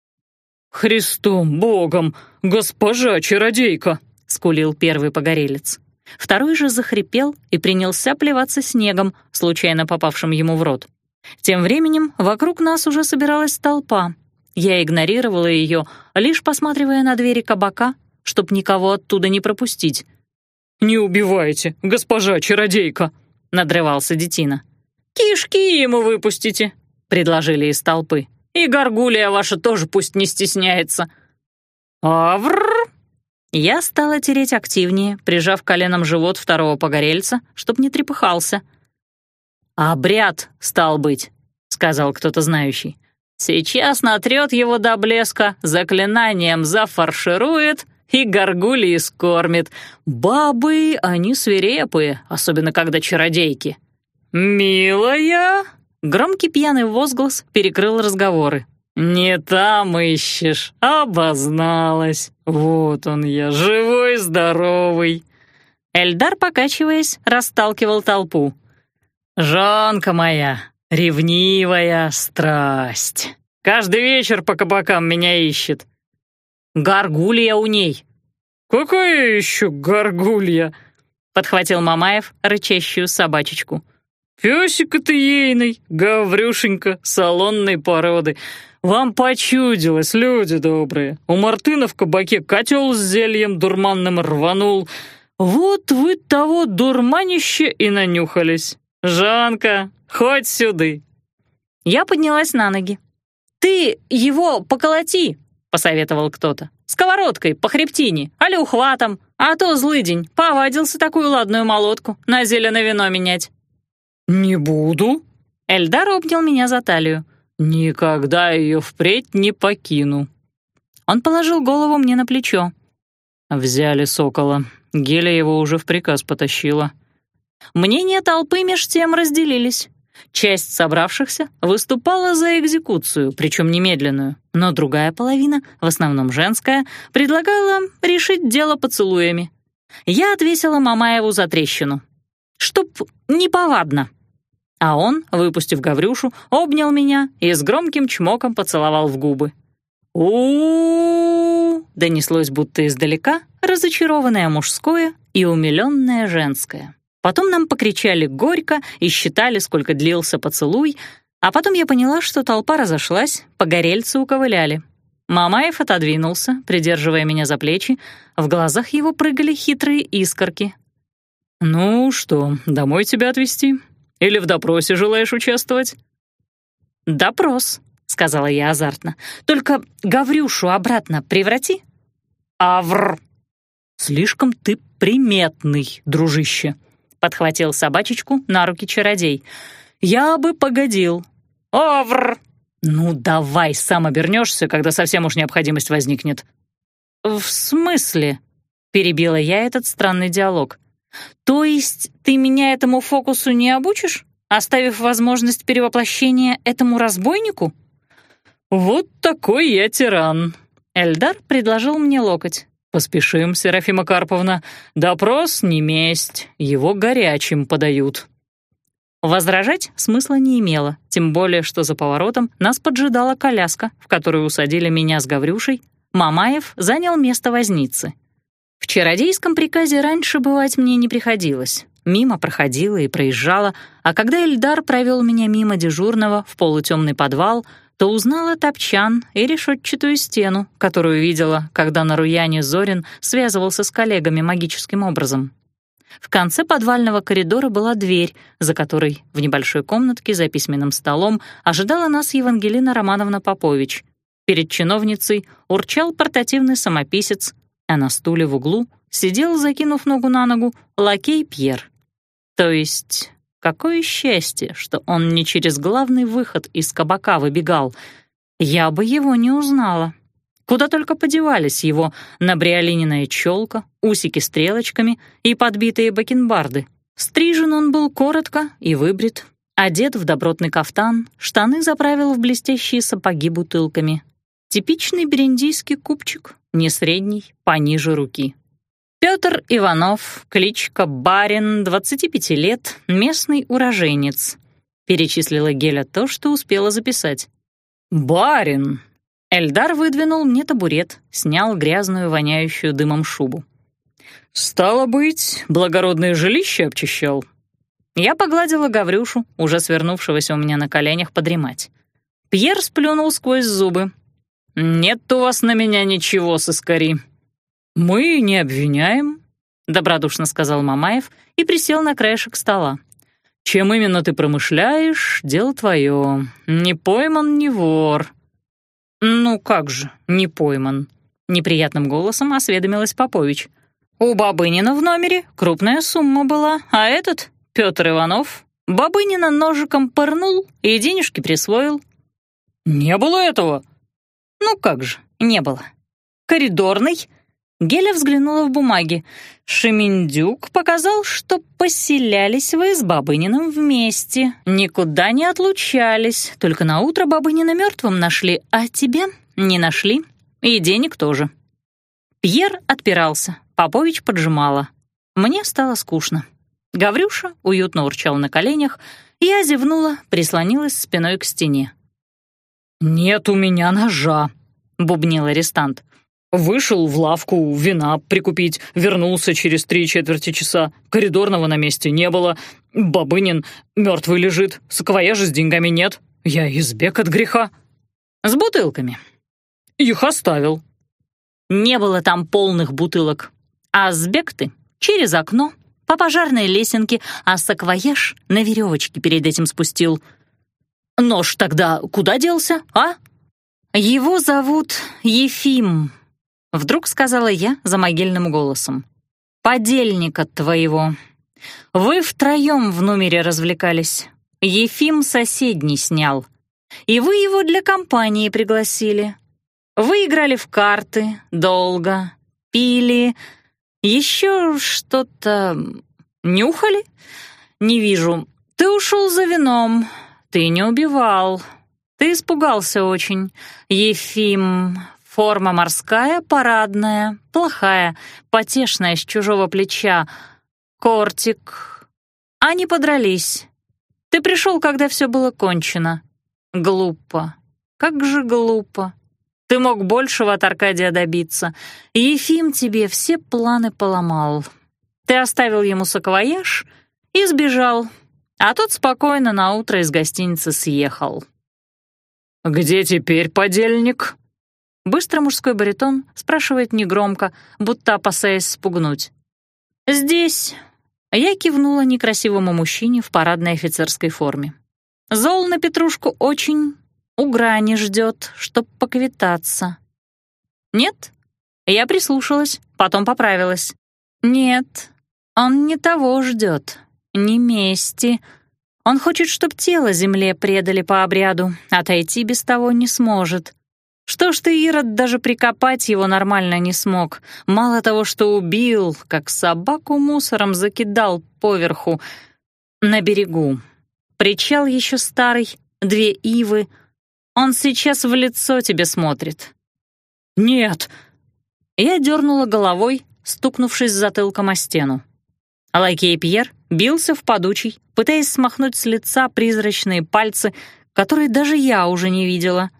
«Христом Богом, госпожа чародейка!» — скулил первый погорелец. Второй же захрипел и принялся плеваться снегом, случайно попавшим ему в рот. Тем временем вокруг нас уже собиралась толпа. Я игнорировала ее, лишь посматривая на двери кабака, чтоб никого оттуда не пропустить. «Не убивайте, госпожа чародейка!» — надрывался детина. «Кишки ему выпустите», — предложили из толпы. «И горгулья ваша тоже пусть не стесняется». «Авррр!» Я стала тереть активнее, прижав коленом живот второго погорельца, чтоб не трепыхался. «Обряд, стал быть», — сказал кто-то знающий. «Сейчас натрет его до блеска, заклинанием зафарширует и горгульи скормит. Бабы, они свирепые, особенно когда чародейки». «Милая!» — громкий пьяный возглас перекрыл разговоры. «Не там ищешь, обозналась. Вот он я, живой-здоровый». Эльдар, покачиваясь, расталкивал толпу. «Жонка моя, ревнивая страсть. Каждый вечер по кабакам меня ищет». «Горгулья у ней». «Какая еще горгулья?» — подхватил Мамаев рычащую собачечку. Пёсик ты ейный, Гаврюшенька, салонной породы. Вам почудилось, люди добрые. У Мартына в кабаке котел с зельем дурманным рванул. Вот вы того дурманища и нанюхались. Жанка, хоть сюды». Я поднялась на ноги. «Ты его поколоти», — посоветовал кто-то. «Сковородкой по хребтине, али ухватом, а то злыдень, повадился такую ладную молотку на зеленое вино менять». «Не буду». Эльдар обнял меня за талию. «Никогда ее впредь не покину». Он положил голову мне на плечо. «Взяли сокола. Геля его уже в приказ потащила». Мнения толпы меж тем разделились. Часть собравшихся выступала за экзекуцию, причем немедленную, но другая половина, в основном женская, предлагала решить дело поцелуями. Я отвесила Мамаеву за трещину. Чтоб неповадно. А он, выпустив Гаврюшу, обнял меня и с громким чмоком поцеловал в губы. у донеслось будто издалека, разочарованное мужское и умилённое женское. Потом нам покричали горько и считали, сколько длился поцелуй, а потом я поняла, что толпа разошлась, погорельцы уковыляли. Мамаев отодвинулся, придерживая меня за плечи, в глазах его прыгали хитрые искорки. «Ну что, домой тебя отвезти? Или в допросе желаешь участвовать?» «Допрос», — сказала я азартно. «Только Гаврюшу обратно преврати». «Авр! Слишком ты приметный, дружище», — подхватил собачечку на руки чародей. «Я бы погодил». «Авр!» «Ну давай, сам обернешься, когда совсем уж необходимость возникнет». «В смысле?» — перебила я этот странный диалог. «То есть ты меня этому фокусу не обучишь, оставив возможность перевоплощения этому разбойнику?» «Вот такой я тиран!» Эльдар предложил мне локоть. «Поспешим, Серафима Карповна. Допрос не месть, его горячим подают». Возражать смысла не имело, тем более, что за поворотом нас поджидала коляска, в которую усадили меня с Гаврюшей. Мамаев занял место возницы. В чародейском приказе раньше бывать мне не приходилось. Мимо проходила и проезжала, а когда Эльдар провел меня мимо дежурного в полутемный подвал, то узнала топчан и решетчатую стену, которую видела, когда на Руяне Зорин связывался с коллегами магическим образом. В конце подвального коридора была дверь, за которой в небольшой комнатке за письменным столом ожидала нас Евангелина Романовна Попович. Перед чиновницей урчал портативный самописец, а на стуле в углу сидел, закинув ногу на ногу, лакей Пьер. То есть, какое счастье, что он не через главный выход из кабака выбегал. Я бы его не узнала. Куда только подевались его набриолининая челка, усики стрелочками и подбитые бакенбарды. Стрижен он был коротко и выбрит, одет в добротный кафтан, штаны заправил в блестящие сапоги бутылками. Типичный бериндийский купчик, не средний, пониже руки. Пётр Иванов, кличка Барин, двадцати пяти лет, местный уроженец. Перечислила Геля то, что успела записать. «Барин!» Эльдар выдвинул мне табурет, снял грязную, воняющую дымом шубу. «Стало быть, благородное жилище обчищал?» Я погладила Гаврюшу, уже свернувшегося у меня на коленях, подремать. Пьер сплюнул сквозь зубы. «Нет у вас на меня ничего, сыскари». «Мы не обвиняем», — добродушно сказал Мамаев и присел на краешек стола. «Чем именно ты промышляешь, дело твое. Не пойман, не вор». «Ну как же, не пойман», — неприятным голосом осведомилась Попович. «У Бабынина в номере крупная сумма была, а этот, Пётр Иванов, Бабынина ножиком пырнул и денежки присвоил». «Не было этого». «Ну как же, не было. Коридорный». Геля взглянула в бумаги. Шемендюк показал, что поселялись вы с Бабыниным вместе, никуда не отлучались, только наутро Бабынина мертвым нашли, а тебя не нашли, и денег тоже. Пьер отпирался, Попович поджимала. Мне стало скучно. Гаврюша уютно урчал на коленях, я зевнула, прислонилась спиной к стене. «Нет у меня ножа», — бубнил арестант. Вышел в лавку вина прикупить, вернулся через три четверти часа. Коридорного на месте не было. Бабынин мертвый лежит, саквояжа с деньгами нет. Я избег от греха. С бутылками. Их оставил. Не было там полных бутылок. А сбег ты через окно, по пожарной лесенке, а саквояж на веревочке перед этим спустил. Нож тогда куда делся, а? Его зовут Ефим. Вдруг сказала я за могильным голосом. «Подельника твоего. Вы втроем в номере развлекались. Ефим соседний снял. И вы его для компании пригласили. Вы играли в карты долго, пили, еще что-то нюхали? Не вижу. Ты ушел за вином, ты не убивал. Ты испугался очень. Ефим... Форма морская, парадная, плохая, потешная с чужого плеча. Кортик. Они подрались. Ты пришел, когда все было кончено. Глупо. Как же глупо. Ты мог большего от Аркадия добиться. Ефим тебе все планы поломал. Ты оставил ему саквояж и сбежал, а тот спокойно наутро из гостиницы съехал. «Где теперь подельник?» Быстро мужской баритон спрашивает негромко, будто опасаясь спугнуть. «Здесь». Я кивнула некрасивому мужчине в парадной офицерской форме. «Зол на Петрушку очень, у грани ждет, чтоб поквитаться». «Нет?» Я прислушалась, потом поправилась. «Нет, он не того ждет, не мести. Он хочет, чтоб тело земле предали по обряду, отойти без того не сможет». Что ж ты, Ирод, даже прикопать его нормально не смог. Мало того, что убил, как собаку мусором закидал поверху. На берегу. Причал еще старый, две ивы. Он сейчас в лицо тебе смотрит. «Нет!» Я дернула головой, стукнувшись затылком о стену. Лакей Пьер бился в подучий, пытаясь смахнуть с лица призрачные пальцы, которые даже я уже не видела.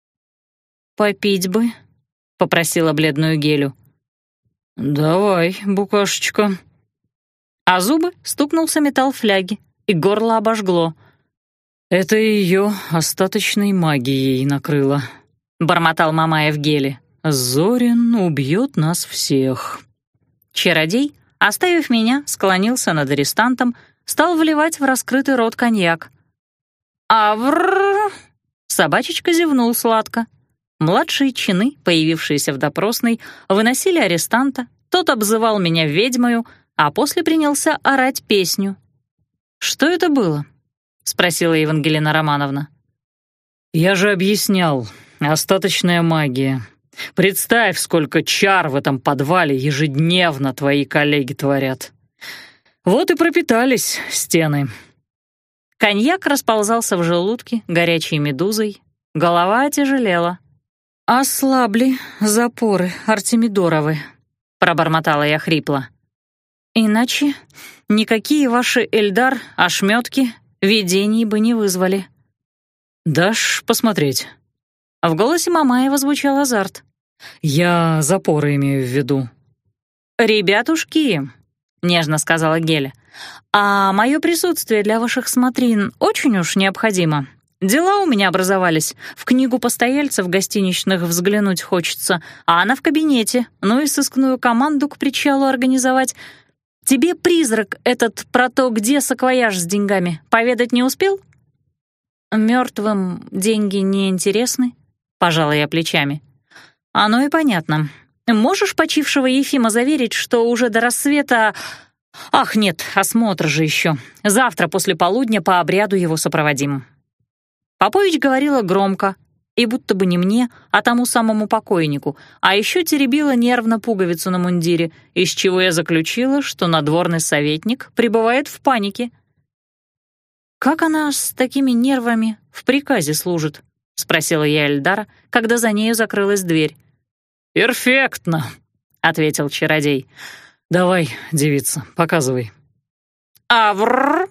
«Попить бы», — попросила бледную Гелю. «Давай, букашечка». А зубы стукнулся металл фляги, и горло обожгло. «Это ее остаточной магией накрыло», — бормотал Мамаев Геле. «Зорин убьет нас всех». Чародей, оставив меня, склонился над арестантом, стал вливать в раскрытый рот коньяк. «Аврррр!» — собачечка зевнул сладко. Младшие чины, появившиеся в допросной, выносили арестанта, тот обзывал меня ведьмою, а после принялся орать песню. «Что это было?» — спросила Евангелина Романовна. «Я же объяснял. Остаточная магия. Представь, сколько чар в этом подвале ежедневно твои коллеги творят. Вот и пропитались стены». Коньяк расползался в желудке горячей медузой, голова отяжелела. «Ослабли запоры Артемидоровы», — пробормотала я хрипло. «Иначе никакие ваши, Эльдар, ошметки видений бы не вызвали». «Дашь посмотреть?» В голосе Мамаева звучал азарт. «Я запоры имею в виду». «Ребятушки», — нежно сказала Геля, «а мое присутствие для ваших смотрин очень уж необходимо. Дела у меня образовались. В книгу постояльцев гостиничных взглянуть хочется, а она в кабинете, ну и сыскную команду к причалу организовать. Тебе призрак этот про то, где саквояж с деньгами, поведать не успел?» «Мертвым деньги не интересны», — пожала я плечами. «Оно и понятно. Можешь почившего Ефима заверить, что уже до рассвета... Ах, нет, осмотр же еще. Завтра после полудня по обряду его сопроводим». Попович говорила громко, и будто бы не мне, а тому самому покойнику, а еще теребила нервно пуговицу на мундире, из чего я заключила, что надворный советник пребывает в панике. «Как она с такими нервами в приказе служит?» — спросила я Эльдара, когда за нею закрылась дверь. «Перфектно», — ответил чародей. «Давай, девица, показывай». «Аврррр!»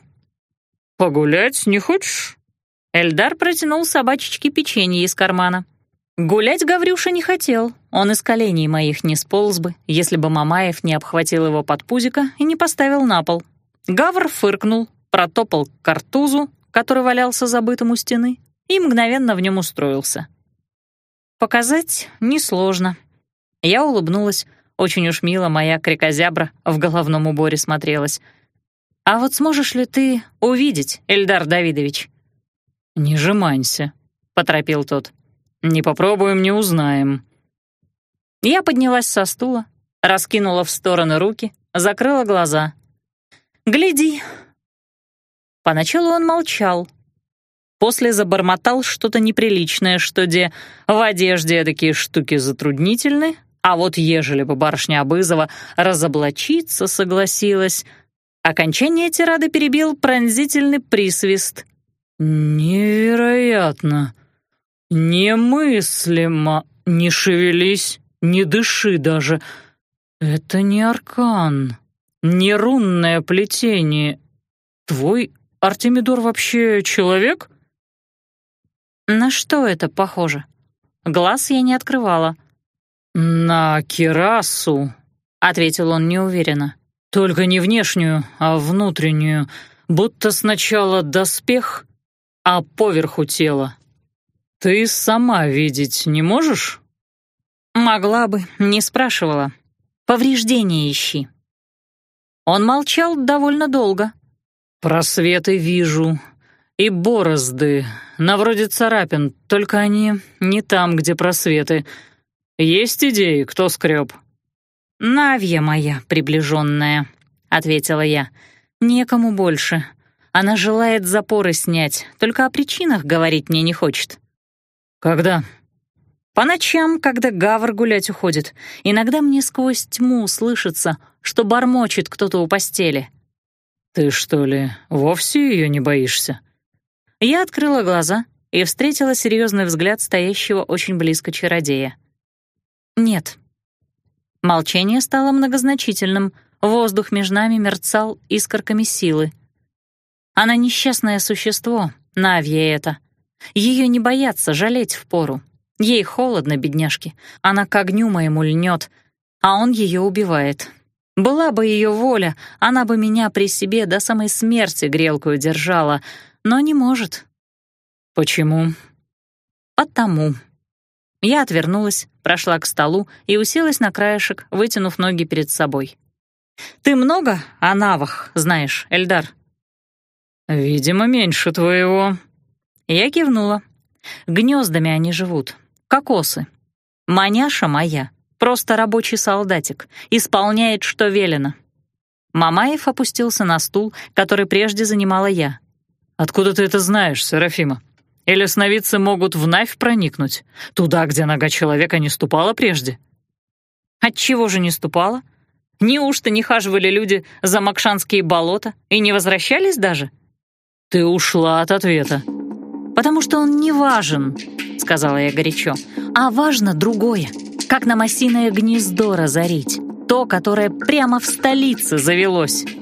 «Погулять не хочешь?» Эльдар протянул собачечке печенье из кармана. Гулять Гаврюша не хотел. Он из коленей моих не сполз бы, если бы Мамаев не обхватил его под пузико и не поставил на пол. Гавр фыркнул, протопал к картузу, который валялся забытым у стены, и мгновенно в нем устроился. Показать несложно. Я улыбнулась, очень уж мило моя крикозябра в головном уборе смотрелась. «А вот сможешь ли ты увидеть, Эльдар Давидович?» «Не жеманься», — поторопил тот. «Не попробуем, не узнаем». Я поднялась со стула, раскинула в стороны руки, закрыла глаза. «Гляди». Поначалу он молчал. После забормотал что-то неприличное, что де в одежде такие штуки затруднительны, а вот ежели бы барышня Абызова разоблачиться согласилась. Окончание тирады перебил пронзительный присвист. «Невероятно! Немыслимо! Не шевелись, не дыши даже! Это не аркан, не рунное плетение. Твой Артемидор вообще человек?» «На что это похоже?» Глаз я не открывала. «На кирасу», — ответил он неуверенно. «Только не внешнюю, а внутреннюю, будто сначала доспех, а поверху тело. Ты сама видеть не можешь?» «Могла бы, не спрашивала. Повреждения ищи». Он молчал довольно долго. «Просветы вижу, и борозды, на вроде царапин, только они не там, где просветы. Есть идеи, кто скреб?» «Навья моя приближенная», — ответила я. «Некому больше. Она желает запоры снять, только о причинах говорить мне не хочет». «Когда?» «По ночам, когда Гавр гулять уходит. Иногда мне сквозь тьму слышится, что бормочет кто-то у постели». «Ты что ли, вовсе ее не боишься?» Я открыла глаза и встретила серьезный взгляд стоящего очень близко чародея. «Нет». Молчание стало многозначительным, воздух между нами мерцал искорками силы. Она несчастное существо, Навья это. Ее не боятся, жалеть впору. Ей холодно, бедняжке, она к огню моему льнет, а он ее убивает. Была бы ее воля, она бы меня при себе до самой смерти грелкую держала, но не может. «Почему?» «Потому». Я отвернулась, прошла к столу и уселась на краешек, вытянув ноги перед собой. «Ты много о навах знаешь, Эльдар?» «Видимо, меньше твоего». Я кивнула. Гнездами они живут, как осы. Маняша моя, просто рабочий солдатик, исполняет, что велено. Мамаев опустился на стул, который прежде занимала я. «Откуда ты это знаешь, Серафима? Или сновидцы могут в Навь проникнуть, туда, где нога человека не ступала прежде?» «Отчего же не ступала? Неужто не хаживали люди за Макшанские болота и не возвращались даже?» «Ты ушла от ответа». «Потому что он не важен», — сказала я горячо, «а важно другое, как нам осиное гнездо разорить, то, которое прямо в столице завелось».